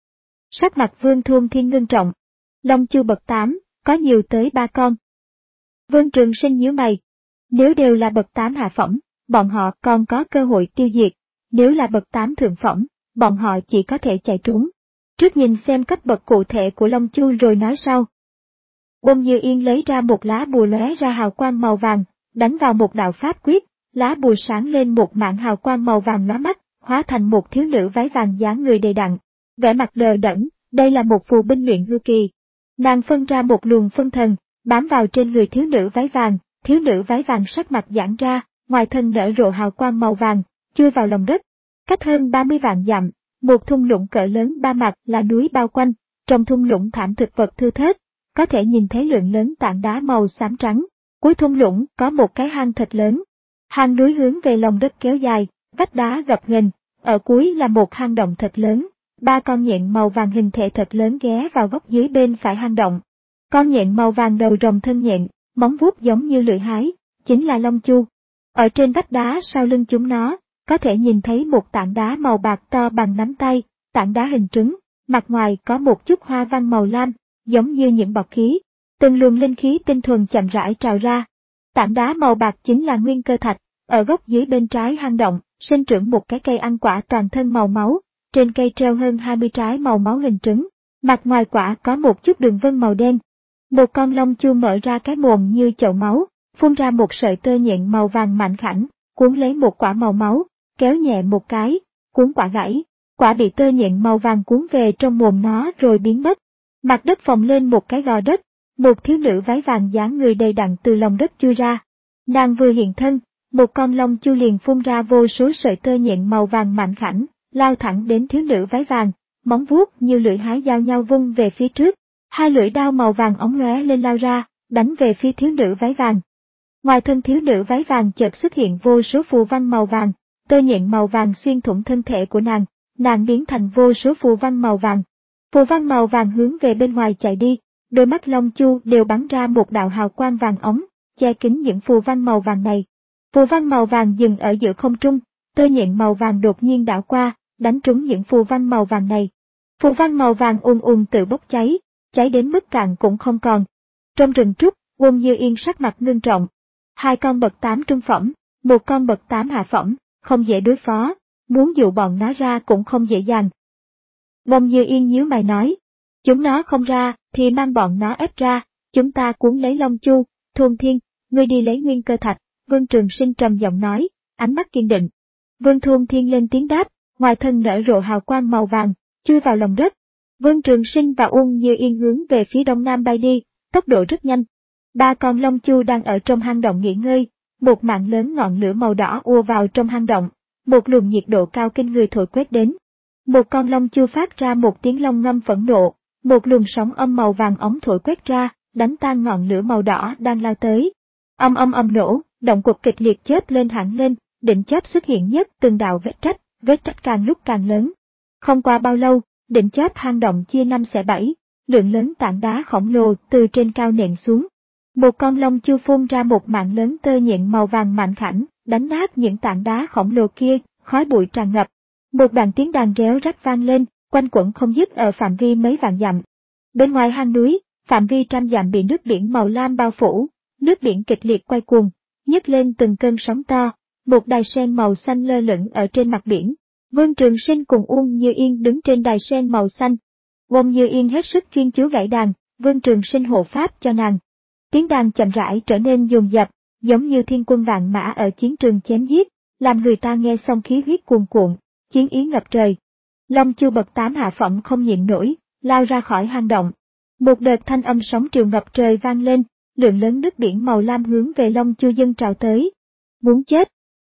Sắc mặt Vương Thôn Thiên ngưng trọng. Long chu bậc tám, có nhiều tới ba con. Vương Trường Sinh nhíu mày. Nếu đều là bậc tám hạ phẩm, bọn họ còn có cơ hội tiêu diệt. Nếu là bậc tám thượng phẩm, bọn họ chỉ có thể chạy trốn. Trước nhìn xem cấp bậc cụ thể của Long Chu rồi nói sau. Bông Như Yên lấy ra một lá bùa lóe ra hào quang màu vàng, đánh vào một đạo pháp quyết, lá bùa sáng lên một mảng hào quang màu vàng lóa mắt, hóa thành một thiếu nữ váy vàng dáng người đầy đặn. Vẻ mặt đờ đẫn, đây là một phù binh luyện hư kỳ. Nàng phân ra một luồng phân thần, bám vào trên người thiếu nữ váy vàng, thiếu nữ váy vàng sắc mặt giãn ra, ngoài thân nở rộ hào quang màu vàng, chui vào lòng đất. Cách hơn ba mươi vạn dặm, một thung lũng cỡ lớn ba mặt là núi bao quanh, trong thung lũng thảm thực vật thưa thớt, có thể nhìn thấy lượng lớn tảng đá màu xám trắng. Cuối thung lũng có một cái hang thật lớn. Hang núi hướng về lòng đất kéo dài, vách đá gập ghềnh, ở cuối là một hang động thật lớn. Ba con nhện màu vàng hình thể thật lớn ghé vào góc dưới bên phải hang động. Con nhện màu vàng đầu rồng thân nhện, móng vuốt giống như lưỡi hái, chính là Long Chu. Ở trên vách đá sau lưng chúng nó, có thể nhìn thấy một tảng đá màu bạc to bằng nắm tay, tảng đá hình trứng, mặt ngoài có một chút hoa văn màu lam, giống như những bọt khí. Từng luồng linh khí tinh thuần chậm rãi trào ra. Tảng đá màu bạc chính là nguyên cơ thạch, ở góc dưới bên trái hang động, sinh trưởng một cái cây ăn quả toàn thân màu máu, trên cây treo hơn hai mươi trái màu máu hình trứng, mặt ngoài quả có một chút đường vân màu đen. Một con Long Chu mở ra cái mồm như chậu máu, phun ra một sợi tơ nhện màu vàng mảnh khảnh, cuốn lấy một quả màu máu, kéo nhẹ một cái, cuốn quả gãy, quả bị tơ nhện màu vàng cuốn về trong mồm nó rồi biến mất. Mặt đất phồng lên một cái gò đất, một thiếu nữ váy vàng dáng người đầy đặn từ lòng đất chui ra. Nàng vừa hiện thân, một con Long Chu liền phun ra vô số sợi tơ nhện màu vàng mảnh khảnh, lao thẳng đến thiếu nữ váy vàng, móng vuốt như lưỡi hái giao nhau vung về phía trước. Hai lưỡi đao màu vàng óng lóe lên lao ra, đánh về phía thiếu nữ váy vàng. Ngoài thân thiếu nữ váy vàng chợt xuất hiện vô số phù văn màu vàng, tơ nhện màu vàng xuyên thủng thân thể của nàng, nàng biến thành vô số phù văn màu vàng. Phù văn màu vàng hướng về bên ngoài chạy đi, đôi mắt Long Chu đều bắn ra một đạo hào quang vàng óng, che kín những phù văn màu vàng này. Phù văn màu vàng dừng ở giữa không trung, tơ nhện màu vàng đột nhiên đảo qua, đánh trúng những phù văn màu vàng này. Phù văn màu vàng ùn ùn tự bốc cháy, cháy đến mức cạn cũng không còn. Trong rừng trúc, Uông Như Yên sắc mặt ngưng trọng. Hai con bậc tám trung phẩm, một con bậc tám hạ phẩm, không dễ đối phó, muốn dụ bọn nó ra cũng không dễ dàng. Uông Như Yên nhíu mày nói, chúng nó không ra, thì mang bọn nó ép ra, chúng ta cuốn lấy Long Chu. Thôn Thiên, ngươi đi lấy nguyên cơ thạch, Vương Trường Sinh trầm giọng nói, ánh mắt kiên định. Vương Thôn Thiên lên tiếng đáp, ngoài thân nở rộ hào quang màu vàng, chui vào lòng đất. Vương Trường Sinh và Uông Như Yên hướng về phía đông nam bay đi, tốc độ rất nhanh. Ba con Long Chu đang ở trong hang động nghỉ ngơi, một mạng lớn ngọn lửa màu đỏ ùa vào trong hang động, một luồng nhiệt độ cao kinh người thổi quét đến. Một con Long Chu phát ra một tiếng long ngâm phẫn nộ, một luồng sóng âm màu vàng óng thổi quét ra, đánh tan ngọn lửa màu đỏ đang lao tới. Âm âm âm nổ, động quật kịch liệt chớp lên hẳn lên, đỉnh chớp xuất hiện nhất từng đạo vết rách, vết rách càng lúc càng lớn. Không qua bao lâu, đỉnh chóp hang động chia năm xẻ bảy, lượng lớn tảng đá khổng lồ từ trên cao nện xuống. Một con Long Chu phun ra một mạng lớn tơ nhện màu vàng mảnh khảnh, đánh nát những tảng đá khổng lồ kia, khói bụi tràn ngập. Một đoạn tiếng đàn réo rắt vang lên, quanh quẩn không dứt ở phạm vi mấy vạn dặm. Bên ngoài hang núi, phạm vi trăm dặm bị nước biển màu lam bao phủ, nước biển kịch liệt quay cuồng, nhấc lên từng cơn sóng to, một đài sen màu xanh lơ lửng ở trên mặt biển. Vương Trường Sinh cùng Uông Như Yên đứng trên đài sen màu xanh. Uông Như Yên hết sức chuyên chú gảy đàn, Vương Trường Sinh hộ pháp cho nàng. Tiếng đàn chậm rãi trở nên dồn dập, giống như thiên quân vạn mã ở chiến trường chém giết, làm người ta nghe xong khí huyết cuồn cuộn, chiến ý ngập trời. Long Chu bậc tám hạ phẩm không nhịn nổi, lao ra khỏi hang động. Một đợt thanh âm sóng triều ngập trời vang lên, lượng lớn nước biển màu lam hướng về Long Chu dâng trào tới. Muốn chết!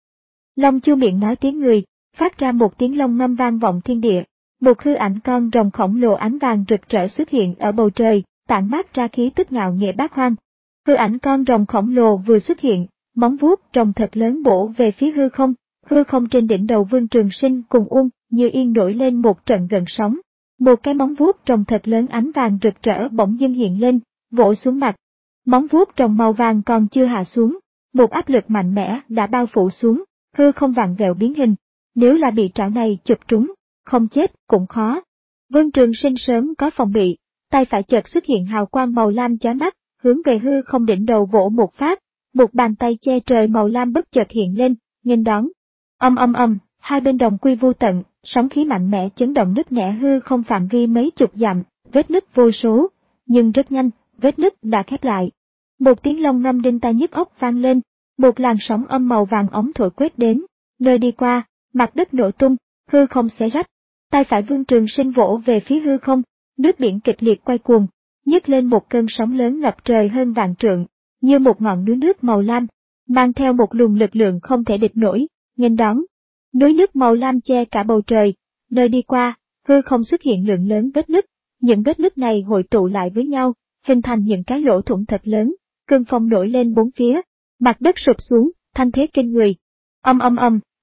Long Chu miệng nói tiếng người, phát ra một tiếng long ngâm vang vọng thiên địa. Một hư ảnh con rồng khổng lồ ánh vàng rực rỡ xuất hiện ở bầu trời, tản mát ra khí tức ngạo nghễ bát hoang. Hư ảnh con rồng khổng lồ vừa xuất hiện, móng vuốt rồng thật lớn bổ về phía hư không, hư không trên đỉnh đầu Vương Trường Sinh cùng Uông Như Yên nổi lên một trận gợn sóng. Một cái móng vuốt rồng thật lớn ánh vàng rực rỡ bỗng dưng hiện lên, vỗ xuống mặt. Móng vuốt rồng màu vàng còn chưa hạ xuống, một áp lực mạnh mẽ đã bao phủ xuống, hư không vặn vẹo biến hình. Nếu là bị trảo này chụp trúng, không chết cũng khó. Vương Trường Sinh sớm có phòng bị, tay phải chợt xuất hiện hào quang màu lam chói mắt, hướng về hư không đỉnh đầu vỗ một phát, một bàn tay che trời màu lam bất chợt hiện lên, nghênh đón. Âm âm âm, hai bên đồng quy vu tận, sóng khí mạnh mẽ chấn động nứt nẻ hư không phạm vi mấy chục dặm, vết nứt vô số, nhưng rất nhanh, vết nứt đã khép lại. Một tiếng long ngâm đinh tai nhức óc vang lên, một làn sóng âm màu vàng óng thổi quét đến, nơi đi qua, mặt đất nổ tung, hư không xé rách. Tay phải Vương Trường Sinh vỗ về phía hư không, nước biển kịch liệt quay cuồng, nhấc lên một cơn sóng lớn ngập trời hơn vạn trượng, như một ngọn núi nước màu lam, mang theo một luồng lực lượng không thể địch nổi, nghênh đón. Núi nước màu lam che cả bầu trời, nơi đi qua, hư không xuất hiện lượng lớn vết nứt, những vết nứt này hội tụ lại với nhau, hình thành những cái lỗ thủng thật lớn, cơn phong nổi lên bốn phía, mặt đất sụp xuống, thanh thế kinh người. Âm âm âm,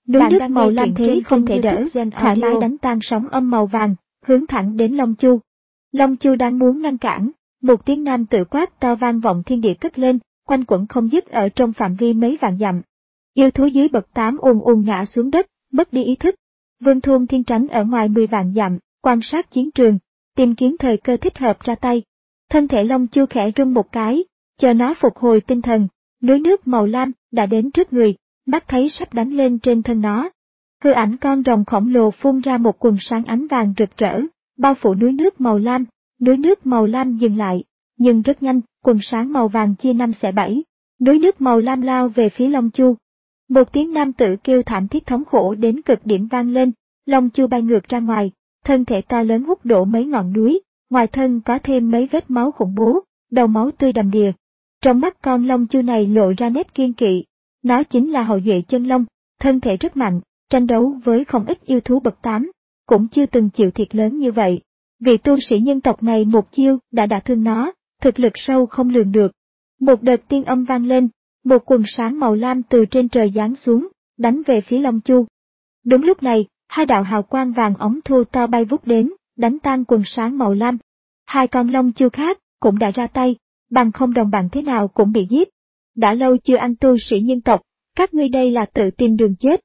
Núi nước màu lam thế không thể đỡ, thoải mái đánh tan sóng âm màu vàng, hướng thẳng đến Long Chu. Long Chu đang muốn ngăn cản, một tiếng nam tự quát to vang vọng thiên địa cất lên, quanh quẩn không dứt ở trong phạm vi mấy vạn dặm. Yêu thú dưới bậc tám ùn ùn ngã xuống đất, mất đi ý thức. Vương Thôn Thiên tránh ở ngoài mười vạn dặm, quan sát chiến trường, tìm kiếm thời cơ thích hợp ra tay. Thân thể Long Chu khẽ rung một cái, chờ nó phục hồi tinh thần, núi nước màu lam đã đến trước người, mắt thấy sắp đánh lên trên thân nó. Hư ảnh con rồng khổng lồ phun ra một quần sáng ánh vàng rực rỡ, bao phủ núi nước màu lam. Núi nước màu lam dừng lại, nhưng rất nhanh, quần sáng màu vàng chia năm xẻ bảy, núi nước màu lam lao về phía Long Chu. Một tiếng nam tử kêu thảm thiết thống khổ đến cực điểm vang lên, Long Chu bay ngược ra ngoài, thân thể to lớn hút đổ mấy ngọn núi, ngoài thân có thêm mấy vết máu khủng bố, đầu máu tươi đầm đìa. Trong mắt con Long Chu này lộ ra nét kiên kỵ, nó chính là hậu duệ chân long, thân thể rất mạnh, tranh đấu với không ít yêu thú bậc tám, cũng chưa từng chịu thiệt lớn như vậy. Vị tu sĩ nhân tộc này một chiêu đã đả thương nó, thực lực sâu không lường được. Một đợt tiên âm vang lên, một quần sáng màu lam từ trên trời giáng xuống, đánh về phía Long Chu. Đúng lúc này, hai đạo hào quang vàng óng thô to bay vút đến, đánh tan quần sáng màu lam. Hai con Long Chu khác cũng đã ra tay, bằng không đồng bằng thế nào cũng bị giết. Đã lâu chưa ăn tu sĩ nhân tộc, các ngươi đây là tự tìm đường chết.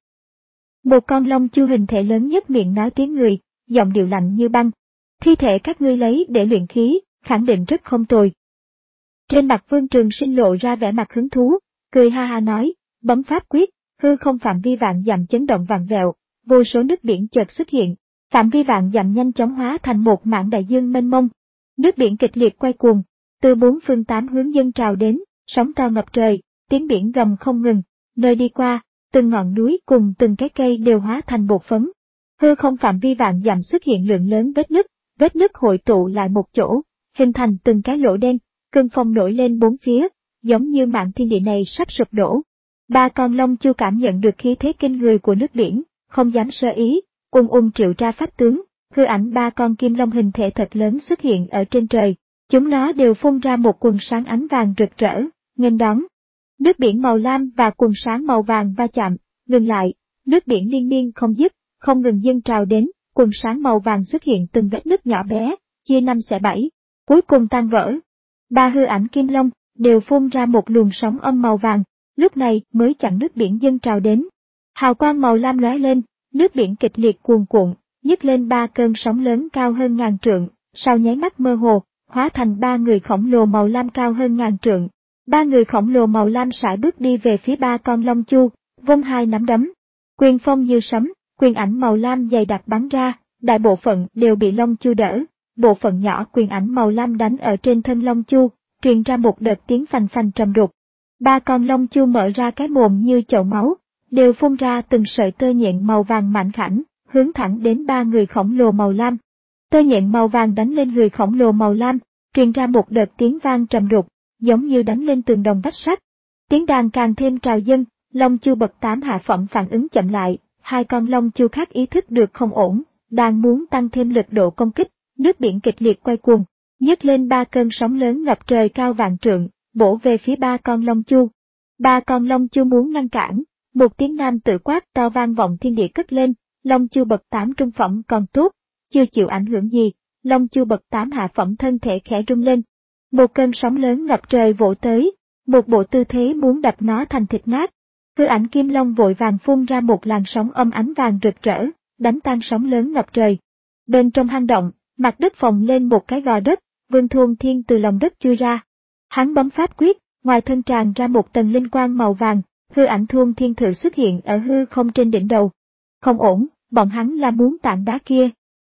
Một con Long Chu hình thể lớn nhất miệng nói tiếng người, giọng điệu lạnh như băng. Thi thể các ngươi lấy để luyện khí, khẳng định rất không tồi. Trên mặt Vương Trường Sinh lộ ra vẻ mặt hứng thú, cười ha ha nói, bấm pháp quyết, hư không phạm vi vạn dặm chấn động vặn vẹo, vô số nước biển chợt xuất hiện, phạm vi vạn dặm nhanh chóng hóa thành một mảng đại dương mênh mông. Nước biển kịch liệt quay cuồng, từ bốn phương tám hướng dâng trào đến, sóng to ngập trời, tiếng biển gầm không ngừng, nơi đi qua, từng ngọn núi cùng từng cái cây đều hóa thành bột phấn. Hư không phạm vi vạn dặm xuất hiện lượng lớn vết nứt, vết nứt hội tụ lại một chỗ, hình thành từng cái lỗ đen, cơn phong nổi lên bốn phía, giống như mảng thiên địa này sắp sụp đổ. Ba con Long Chu cảm nhận được khí thế kinh người của nước biển, không dám sơ ý, ung ung triệu ra pháp tướng, hư ảnh ba con kim long hình thể thật lớn xuất hiện ở trên trời, chúng nó đều phun ra một quần sáng ánh vàng rực rỡ, nghênh đón. Nước biển màu lam và quần sáng màu vàng va chạm, ngừng lại, nước biển liên miên không dứt, không ngừng dâng trào đến, quần sáng màu vàng xuất hiện từng vết nứt nhỏ bé, chia năm xẻ bảy, cuối cùng tan vỡ. Ba hư ảnh kim long đều phun ra một luồng sóng âm màu vàng, lúc này mới chặn nước biển dâng trào đến. Hào quang màu lam lóe lên, nước biển kịch liệt cuồn cuộn, nhấc lên ba cơn sóng lớn cao hơn ngàn trượng, sau nháy mắt mơ hồ, hóa thành ba người khổng lồ màu lam cao hơn ngàn trượng. Ba người khổng lồ màu lam sải bước đi về phía ba con Long Chu, vung hai nắm đấm. Quyền phong như sấm, quyền ảnh màu lam dày đặc bắn ra, đại bộ phận đều bị Long Chu đỡ. Bộ phận nhỏ quyền ảnh màu lam đánh ở trên thân Long Chu, truyền ra một đợt tiếng phành phành trầm đục. Ba con Long Chu mở ra cái mồm như chậu máu, đều phun ra từng sợi tơ nhện màu vàng mảnh khảnh, hướng thẳng đến ba người khổng lồ màu lam. Tơ nhện màu vàng đánh lên người khổng lồ màu lam, truyền ra một đợt tiếng vang trầm đục, giống như đánh lên tường đồng vách sắt. Tiếng đàn càng thêm trào dâng, Long Chu bậc tám hạ phẩm phản ứng chậm lại, hai con Long Chu khác ý thức được không ổn, đang muốn tăng thêm lực độ công kích, nước biển kịch liệt quay cuồng, nhấc lên ba cơn sóng lớn ngập trời cao vạn trượng, bổ về phía ba con Long Chu. Ba con Long Chu muốn ngăn cản, một tiếng nam tự quát to vang vọng thiên địa cất lên, Long Chu bậc tám trung phẩm còn tốt, chưa chịu ảnh hưởng gì, Long Chu bậc tám hạ phẩm thân thể khẽ rung lên. Một cơn sóng lớn ngập trời vỗ tới, một bộ tư thế muốn đập nó thành thịt nát. Hư ảnh kim long vội vàng phun ra một làn sóng âm ánh vàng rực rỡ, đánh tan sóng lớn ngập trời. Bên trong hang động, mặt đất phồng lên một cái gò đất, Vương Thôn Thiên từ lòng đất chui ra. Hắn bấm pháp quyết, ngoài thân tràn ra một tầng linh quang màu vàng, hư ảnh Thôn Thiên thử xuất hiện ở hư không trên đỉnh đầu. Không ổn, bọn hắn là muốn tảng đá kia.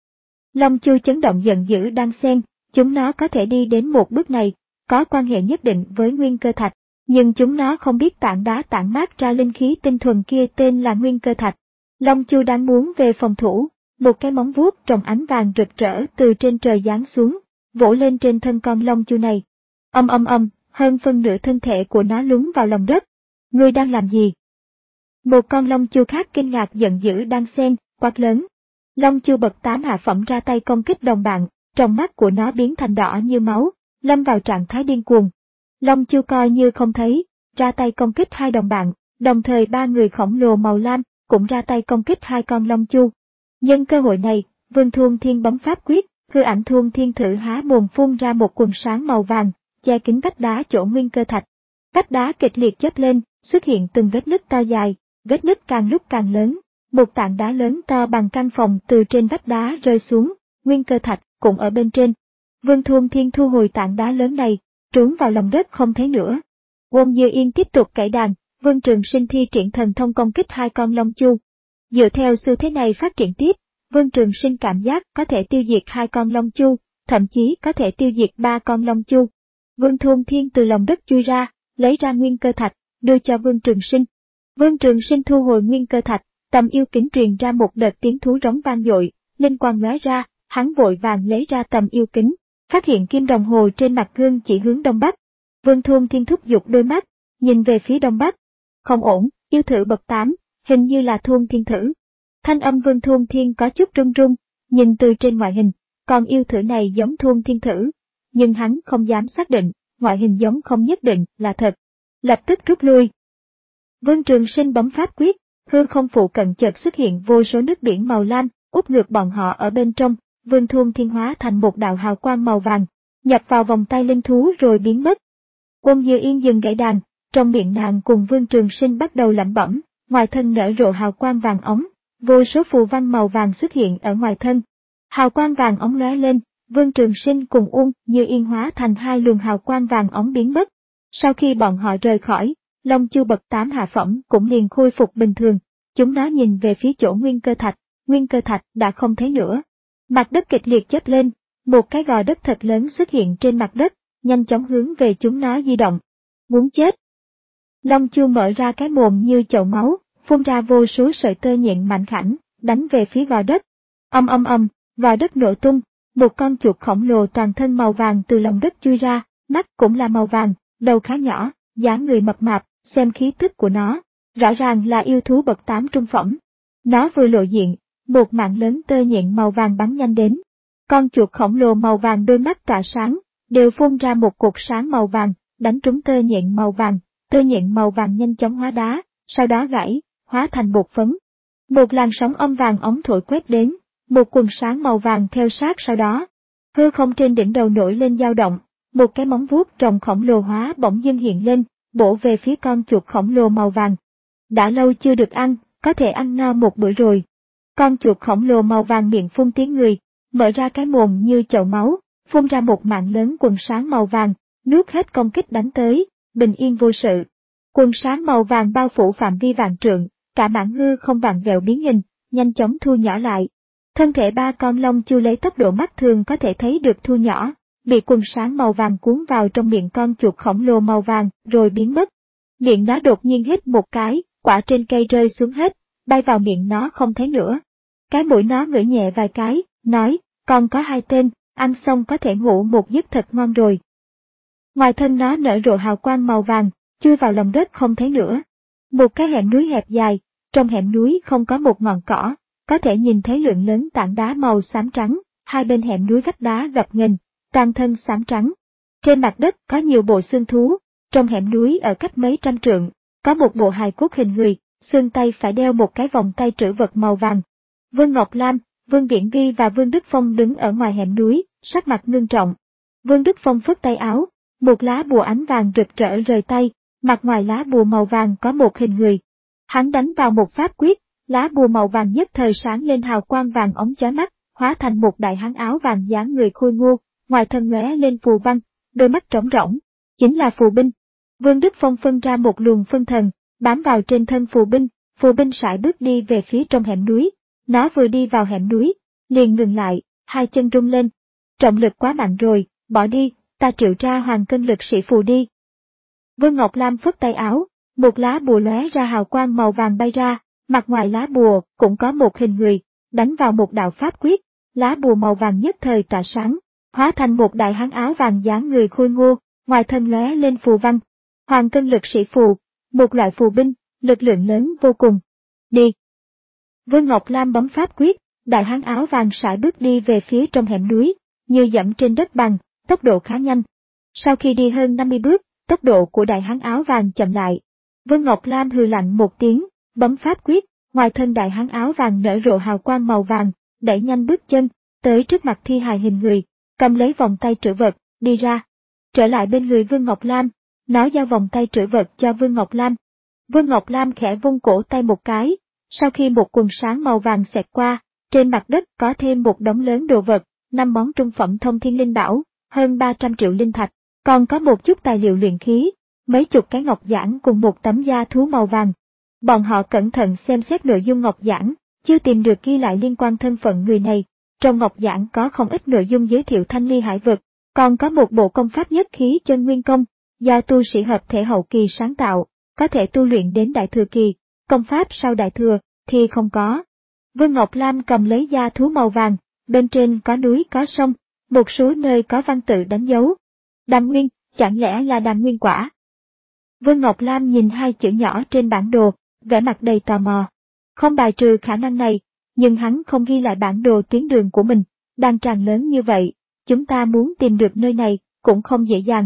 Long Chu chấn động giận dữ đang xen, chúng nó có thể đi đến một bước này, có quan hệ nhất định với nguyên cơ thạch, nhưng chúng nó không biết tảng đá tản mát ra linh khí tinh thuần kia tên là nguyên cơ thạch. Long Chu đang muốn về phòng thủ, một cái móng vuốt trồng ánh vàng rực rỡ từ trên trời giáng xuống, vỗ lên trên thân con Long Chu này. Âm âm âm, hơn phân nửa thân thể của nó lún vào lòng đất. Ngươi đang làm gì? Một con Long Chu khác kinh ngạc giận dữ đang xen, quát lớn. Long Chu bậc tám hạ phẩm ra tay công kích đồng bạn, trong mắt của nó biến thành đỏ như máu, lâm vào trạng thái điên cuồng. Long Chu coi như không thấy, ra tay công kích hai đồng bạn, đồng thời ba người khổng lồ màu lam cũng ra tay công kích hai con long chu. Nhân cơ hội này, Vương Thuôn Thiên bấm pháp quyết, hư ảnh Thuôn Thiên thử há mồm phun ra một quần sáng màu vàng, che kín vách đá chỗ nguyên cơ thạch. Vách đá kịch liệt chớp lên, xuất hiện từng vết nứt to dài, vết nứt càng lúc càng lớn. Một tảng đá lớn to bằng căn phòng từ trên vách đá rơi xuống, nguyên cơ thạch cũng ở bên trên. Vương Thuôn Thiên thu hồi tảng đá lớn này, trốn vào lòng đất không thấy nữa. Wong Dư Yên tiếp tục cải đàn, Vương Trường Sinh thi triển thần thông công kích hai con long chu. Dựa theo xu thế này phát triển tiếp, Vương Trường Sinh cảm giác có thể tiêu diệt hai con long chu, thậm chí có thể tiêu diệt ba con long chu. Vương Thuôn Thiên từ lòng đất chui ra, lấy ra nguyên cơ thạch, đưa cho Vương Trường Sinh. Vương Trường Sinh thu hồi nguyên cơ thạch, tầm yêu kính truyền ra một đợt tiếng thú rống vang dội, linh quang lóe ra, hắn vội vàng lấy ra tầm yêu kính, phát hiện kim đồng hồ trên mặt gương chỉ hướng đông bắc. Vương Thuôn Thiên thúc giục đôi mắt, nhìn về phía đông bắc. Không ổn, yêu thử bậc tám, hình như là Thuôn Thiên thử. Thanh âm Vương Thuôn Thiên có chút run run, nhìn từ trên ngoại hình, còn yêu thử này giống Thuôn Thiên thử, nhưng hắn không dám xác định, ngoại hình giống không nhất định là thật. Lập tức rút lui. Vương Trường Sinh bấm pháp quyết, hư không phụ cận chợt xuất hiện vô số nước biển màu lam, úp ngược bọn họ ở bên trong. Vương Thuôn Thiên hóa thành một đạo hào quang màu vàng, nhập vào vòng tay linh thú rồi biến mất. Wong Dư Yên dừng gãy đàn, trong miệng nàng cùng Vương Trường Sinh bắt đầu lẩm bẩm, ngoài thân nở rộ hào quang vàng óng, vô số phù văn màu vàng xuất hiện ở ngoài thân. Hào quang vàng óng lóe lên, Vương Trường Sinh cùng Wong Dư Yên hóa thành hai luồng hào quang vàng óng biến mất. Sau khi bọn họ rời khỏi, long chu bậc tám hạ phẩm cũng liền khôi phục bình thường. Chúng nó nhìn về phía chỗ nguyên cơ thạch, nguyên cơ thạch đã không thấy nữa. Mặt đất kịch liệt chớp lên, một cái gò đất thật lớn xuất hiện trên mặt đất, nhanh chóng hướng về chúng nó di động. Muốn chết! Long chu mở ra cái mồm như chậu máu, phun ra vô số sợi tơ nhện mảnh khảnh, đánh về phía gò đất. Âm âm âm, gò đất nổ tung, một con chuột khổng lồ toàn thân màu vàng từ lòng đất chui ra, mắt cũng là màu vàng, đầu khá nhỏ, dáng người mập mạp, xem khí tức của nó, rõ ràng là yêu thú bậc tám trung phẩm. Nó vừa lộ diện, một mạng lớn tơ nhện màu vàng bắn nhanh đến. Con chuột khổng lồ màu vàng đôi mắt tỏa sáng, đều phun ra một cột sáng màu vàng, đánh trúng tơ nhện màu vàng. Tơ nhện màu vàng nhanh chóng hóa đá, sau đó gãy, hóa thành bột phấn. Một làn sóng âm vàng ống thổi quét đến, một quần sáng màu vàng theo sát sau đó. Hư không trên đỉnh đầu nổi lên dao động, một cái móng vuốt rồng khổng lồ hóa bỗng dưng hiện lên, bổ về phía con chuột khổng lồ màu vàng. Đã lâu chưa được ăn, có thể ăn no một bữa rồi. Con chuột khổng lồ màu vàng miệng phun tiếng người, mở ra cái mồm như chậu máu, phun ra một mạng lớn quần sáng màu vàng, nuốt hết công kích đánh tới, bình yên vô sự. Quần sáng màu vàng bao phủ phạm vi vạn trượng, cả mảng hư không vặn vẹo biến hình, nhanh chóng thu nhỏ lại. Thân thể ba con long chu lấy tốc độ mắt thường có thể thấy được thu nhỏ, bị quần sáng màu vàng cuốn vào trong miệng con chuột khổng lồ màu vàng rồi biến mất. Miệng nó đột nhiên hít một cái, quả trên cây rơi xuống hết, bay vào miệng nó không thấy nữa. Cái mũi nó ngửi nhẹ vài cái, nói, còn có hai tên, ăn xong có thể ngủ một giấc thật ngon rồi. Ngoài thân nó nở rộ hào quang màu vàng, chui vào lòng đất không thấy nữa. Một cái hẻm núi hẹp dài, trong hẻm núi không có một ngọn cỏ, có thể nhìn thấy lượng lớn tảng đá màu xám trắng, hai bên hẻm núi vách đá gập ghềnh, toàn thân xám trắng. Trên mặt đất có nhiều bộ xương thú, trong hẻm núi ở cách mấy trăm trượng, có một bộ hài cốt hình người, xương tay phải đeo một cái vòng tay trữ vật màu vàng. Vương Ngọc Lam, Vương Điển Ghi và Vương Đức Phong đứng ở ngoài hẻm núi, sắc mặt ngưng trọng. Vương Đức Phong phất tay áo, một lá bùa ánh vàng rực rỡ rời tay, mặt ngoài lá bùa màu vàng có một hình người. Hắn đánh vào một pháp quyết, lá bùa màu vàng nhất thời sáng lên hào quang vàng ống chói mắt, hóa thành một đại hán áo vàng dáng người khôi ngô, ngoài thân lóe lên phù văn, đôi mắt trống rỗng, chính là phù binh. Vương Đức Phong phân ra một luồng phân thần, bám vào trên thân phù binh, phù binh sải bước đi về phía trong hẻm núi. Nó vừa đi vào hẻm núi, liền ngừng lại, hai chân rung lên. Trọng lực quá mạnh rồi, bỏ đi, ta triệu ra hoàng cân lực sĩ phù đi. Vương Ngọc Lam phất tay áo, một lá bùa lóe ra hào quang màu vàng bay ra, mặt ngoài lá bùa cũng có một hình người, đánh vào một đạo pháp quyết, lá bùa màu vàng nhất thời tỏa sáng, hóa thành một đại hán áo vàng dáng người khôi ngô, ngoài thân lóe lên phù văn. Hoàng cân lực sĩ phù, một loại phù binh, lực lượng lớn vô cùng. Đi! Vương Ngọc Lam bấm pháp quyết, đại hán áo vàng sải bước đi về phía trong hẻm núi, như dẫm trên đất bằng, tốc độ khá nhanh. Sau khi đi hơn năm mươi bước, tốc độ của đại hán áo vàng chậm lại. Vương Ngọc Lam hừ lạnh một tiếng, bấm pháp quyết, ngoài thân đại hán áo vàng nở rộ hào quang màu vàng, đẩy nhanh bước chân, tới trước mặt thi hài hình người, cầm lấy vòng tay trữ vật, đi ra. Trở lại bên người Vương Ngọc Lam, nó giao vòng tay trữ vật cho Vương Ngọc Lam. Vương Ngọc Lam khẽ vung cổ tay một cái, sau khi một quần sáng màu vàng xẹt qua, trên mặt đất có thêm một đống lớn đồ vật, năm món trung phẩm thông thiên linh bảo, hơn ba trăm triệu linh thạch, còn có một chút tài liệu luyện khí, mấy chục cái ngọc giản cùng một tấm da thú màu vàng. Bọn họ cẩn thận xem xét nội dung ngọc giản, chưa tìm được ghi lại liên quan thân phận người này. Trong ngọc giản có không ít nội dung giới thiệu thanh ly hải vực, còn có một bộ công pháp nhất khí chân nguyên công, do tu sĩ hợp thể hậu kỳ sáng tạo, có thể tu luyện đến đại thừa kỳ, công pháp sau đại thừa thì không có. Vương Ngọc Lam cầm lấy da thú màu vàng, bên trên có núi có sông, một số nơi có văn tự đánh dấu. Đàm nguyên, chẳng lẽ là đàm nguyên quả? Vương Ngọc Lam nhìn hai chữ nhỏ trên bản đồ, vẻ mặt đầy tò mò. Không bài trừ khả năng này, nhưng hắn không ghi lại bản đồ tuyến đường của mình, đang tràn lớn như vậy, chúng ta muốn tìm được nơi này cũng không dễ dàng.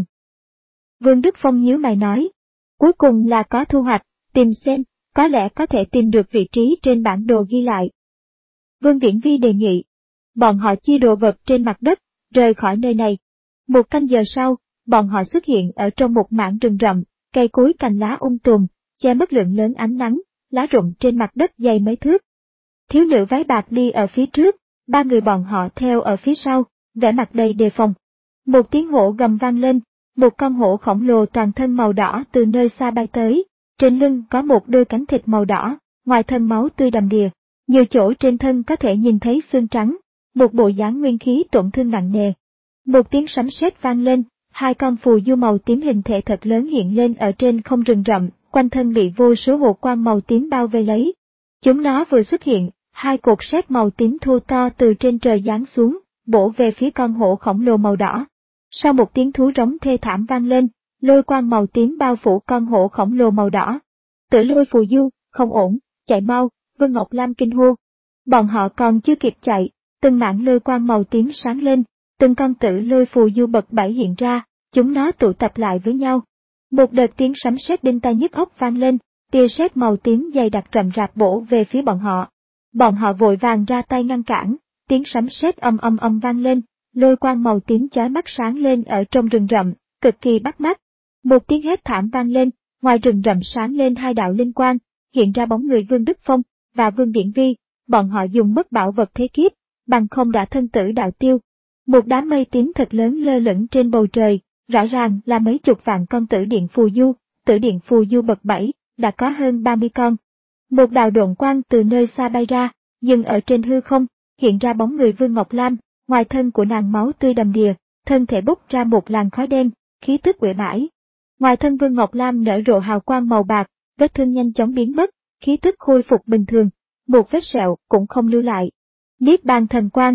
Vương Đức Phong nhíu mày nói, cuối cùng là có thu hoạch, tìm xem, có lẽ có thể tìm được vị trí trên bản đồ ghi lại. Vương Viễn Vi đề nghị, bọn họ chia đồ vật trên mặt đất, rời khỏi nơi này. Một canh giờ sau, bọn họ xuất hiện ở trong một mảng rừng rậm, cây cối cành lá um tùm, che mất lượng lớn ánh nắng, lá rụng trên mặt đất dày mấy thước. Thiếu nữ váy bạc đi ở phía trước, ba người bọn họ theo ở phía sau, vẻ mặt đầy đề phòng. Một tiếng hổ gầm vang lên, một con hổ khổng lồ toàn thân màu đỏ từ nơi xa bay tới, trên lưng có một đôi cánh thịt màu đỏ, ngoài thân máu tươi đầm đìa, nhiều chỗ trên thân có thể nhìn thấy xương trắng, một bộ dáng nguyên khí tổn thương nặng nề. Một tiếng sấm sét vang lên, hai con phù du màu tím hình thể thật lớn hiện lên ở trên không rừng rậm, quanh thân bị vô số hồ quang màu tím bao vây lấy. Chúng nó vừa xuất hiện, hai cột sét màu tím thô to từ trên trời giáng xuống, bổ về phía con hổ khổng lồ màu đỏ. Sau một tiếng thú rống thê thảm vang lên, lôi quang màu tím bao phủ con hổ khổng lồ màu đỏ. Tử Lôi phù du, không ổn, chạy mau, Vương Ngọc Lam kinh hô. Bọn họ còn chưa kịp chạy, từng mảng lôi quang màu tím sáng lên, từng con Tử Lôi phù du bật bảy hiện ra, chúng nó tụ tập lại với nhau. Một đợt tiếng sấm sét đinh tai nhức óc vang lên, tia sét màu tím dày đặc rậm rạp bổ về phía bọn họ. Bọn họ vội vàng ra tay ngăn cản, tiếng sấm sét âm âm âm vang lên, lôi quang màu tím chói mắt sáng lên ở trong rừng rậm, cực kỳ bắt mắt. Một tiếng hét thảm vang lên, ngoài rừng rậm sáng lên hai đạo linh quang, hiện ra bóng người Vương Đức Phong và Vương Viễn Vi, bọn họ dùng mất bảo vật thế kiếp, bằng không đã thân tử đạo tiêu. Một đám mây tím thật lớn lơ lửng trên bầu trời, rõ ràng là mấy chục vạn con tử điện phù du, tử điện phù du bậc bảy, đã có hơn ba mươi con. Một đạo độn quang từ nơi xa bay ra, dừng ở trên hư không, hiện ra bóng người Vương Ngọc Lam, ngoài thân của nàng máu tươi đầm đìa, thân thể bốc ra một làn khói đen, khí tức uể oải. Ngoài thân Vương Ngọc Lam nở rộ hào quang màu bạc, vết thương nhanh chóng biến mất, khí tức khôi phục bình thường, một vết sẹo cũng không lưu lại. Niết bàn thần quang.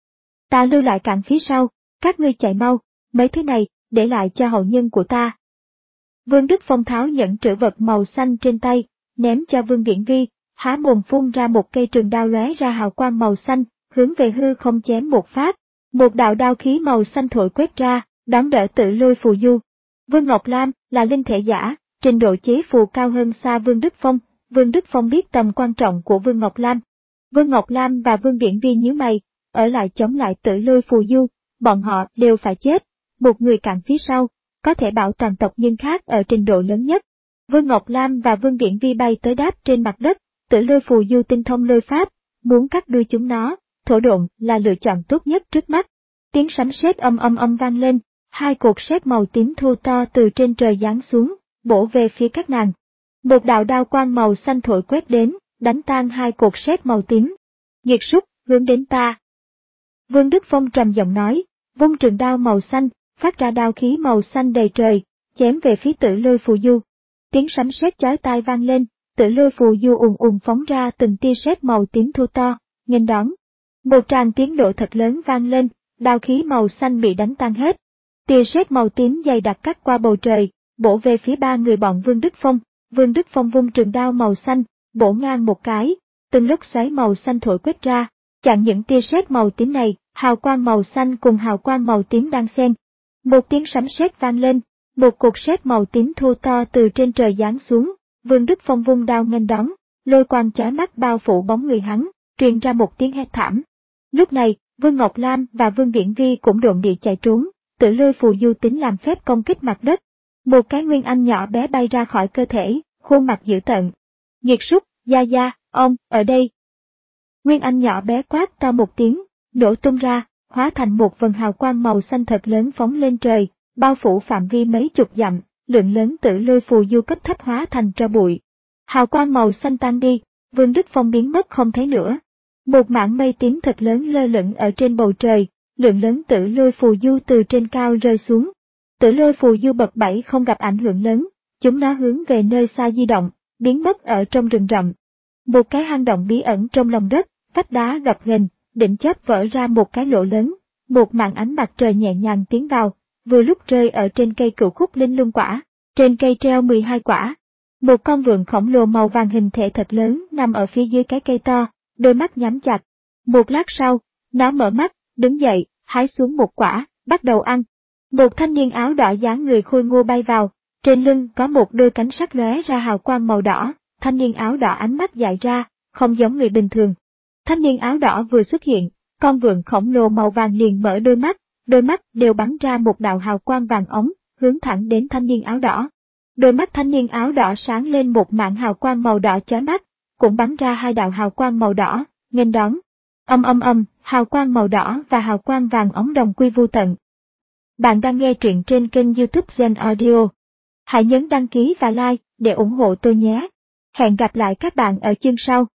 Ta lưu lại cản phía sau, các ngươi chạy mau, mấy thứ này, để lại cho hậu nhân của ta. Vương Đức Phong tháo nhẫn trữ vật màu xanh trên tay, ném cho Vương Viễn Vi, há mồm phun ra một cây trường đao lóe ra hào quang màu xanh, hướng về hư không chém một phát. Một đạo đao khí màu xanh thổi quét ra, đón đỡ Tử Lôi phù du. Vương Ngọc Lam là linh thể giả, trình độ chế phù cao hơn xa Vương Đức Phong. Vương Đức Phong biết tầm quan trọng của Vương Ngọc Lam. Vương Ngọc Lam và Vương Viễn Vi nhíu mày, ở lại chống lại Tử Lôi phù du, bọn họ đều phải chết. Một người cản phía sau, có thể bảo toàn tộc nhân khác ở trình độ lớn nhất. Vương Ngọc Lam và Vương Viễn Vi bay tới đáp trên mặt đất, Tử Lôi phù du tinh thông lôi pháp, muốn cắt đuôi chúng nó, thổ độn là lựa chọn tốt nhất trước mắt. Tiếng sấm sét âm âm âm vang lên, hai cột sét màu tím thô to từ trên trời giáng xuống, bổ về phía các nàng. Một đạo đao quang màu xanh thổi quét đến, đánh tan hai cột sét màu tím. Nhiệt súc, hướng đến ta. Vương Đức Phong trầm giọng nói, vung trường đao màu xanh, phát ra đao khí màu xanh đầy trời, chém về phía Tử Lôi phù du. Tiếng sấm sét chói tai vang lên, Tử Lôi phù du ùn ùn phóng ra từng tia sét màu tím thô to, nghênh đón. Một tràng tiếng nổ thật lớn vang lên, đao khí màu xanh bị đánh tan hết. Tia sét màu tím dày đặc cắt qua bầu trời, bổ về phía ba người bọn Vương Đức Phong. Vương Đức Phong vung trường đao màu xanh, bổ ngang một cái, từng lốc xoáy màu xanh thổi quét ra, chặn những tia sét màu tím này, hào quang màu xanh cùng hào quang màu tím đang xen. Một tiếng sấm sét vang lên, một cột sét màu tím thô to từ trên trời giáng xuống, Vương Đức Phong vung đao nghênh đón, lôi quang chói mắt bao phủ bóng người hắn, truyền ra một tiếng hét thảm. Lúc này, Vương Ngọc Lam và Vương Điển Vi cũng độn địa chạy trốn, Tử Lôi Phù Du tính làm phép công kích mặt đất. Một cái nguyên anh nhỏ bé bay ra khỏi cơ thể, khuôn mặt dữ tợn. Nghiệt súc, Gia Gia, ông, ở đây. Nguyên anh nhỏ bé quát to một tiếng, nổ tung ra, hóa thành một vần hào quang màu xanh thật lớn phóng lên trời, bao phủ phạm vi mấy chục dặm, lượng lớn Tử Lôi Phù Du cấp thấp hóa thành tro bụi. Hào quang màu xanh tan đi, Vương Đức Phong biến mất không thấy nữa. Một mảng mây tím thật lớn lơ lửng ở trên bầu trời, lượng lớn Tử Lôi Phù Du từ trên cao rơi xuống. Tử Lôi Phù Du bậc bảy không gặp ảnh hưởng lớn, chúng nó hướng về nơi xa di động, biến mất ở trong rừng rậm. Một cái hang động bí ẩn trong lòng đất, vách đá gập ghềnh, đỉnh chóp vỡ ra một cái lỗ lớn, một màn ánh mặt trời nhẹ nhàng tiến vào, vừa lúc rơi ở trên cây cửu khúc linh lung quả. Trên cây treo mười hai quả. Một con vượn khổng lồ màu vàng hình thể thật lớn nằm ở phía dưới cái cây to, đôi mắt nhắm chặt. Một lát sau, nó mở mắt, đứng dậy, hái xuống một quả, bắt đầu ăn. Một thanh niên áo đỏ dáng người khôi ngô bay vào, trên lưng có một đôi cánh sắc lóe ra hào quang màu đỏ, thanh niên áo đỏ ánh mắt dại ra, không giống người bình thường. Thanh niên áo đỏ vừa xuất hiện, con vượn khổng lồ màu vàng liền mở đôi mắt, đôi mắt đều bắn ra một đạo hào quang vàng ống, hướng thẳng đến thanh niên áo đỏ. Đôi mắt thanh niên áo đỏ sáng lên một mảng hào quang màu đỏ chói mắt, cũng bắn ra hai đạo hào quang màu đỏ, nghênh đón. Âm âm âm, hào quang màu đỏ và hào quang vàng ống đồng quy vu tận. Bạn đang nghe truyện trên kênh YouTube Gen Audio. Hãy nhấn đăng ký và like để ủng hộ tôi nhé. Hẹn gặp lại các bạn ở chương sau.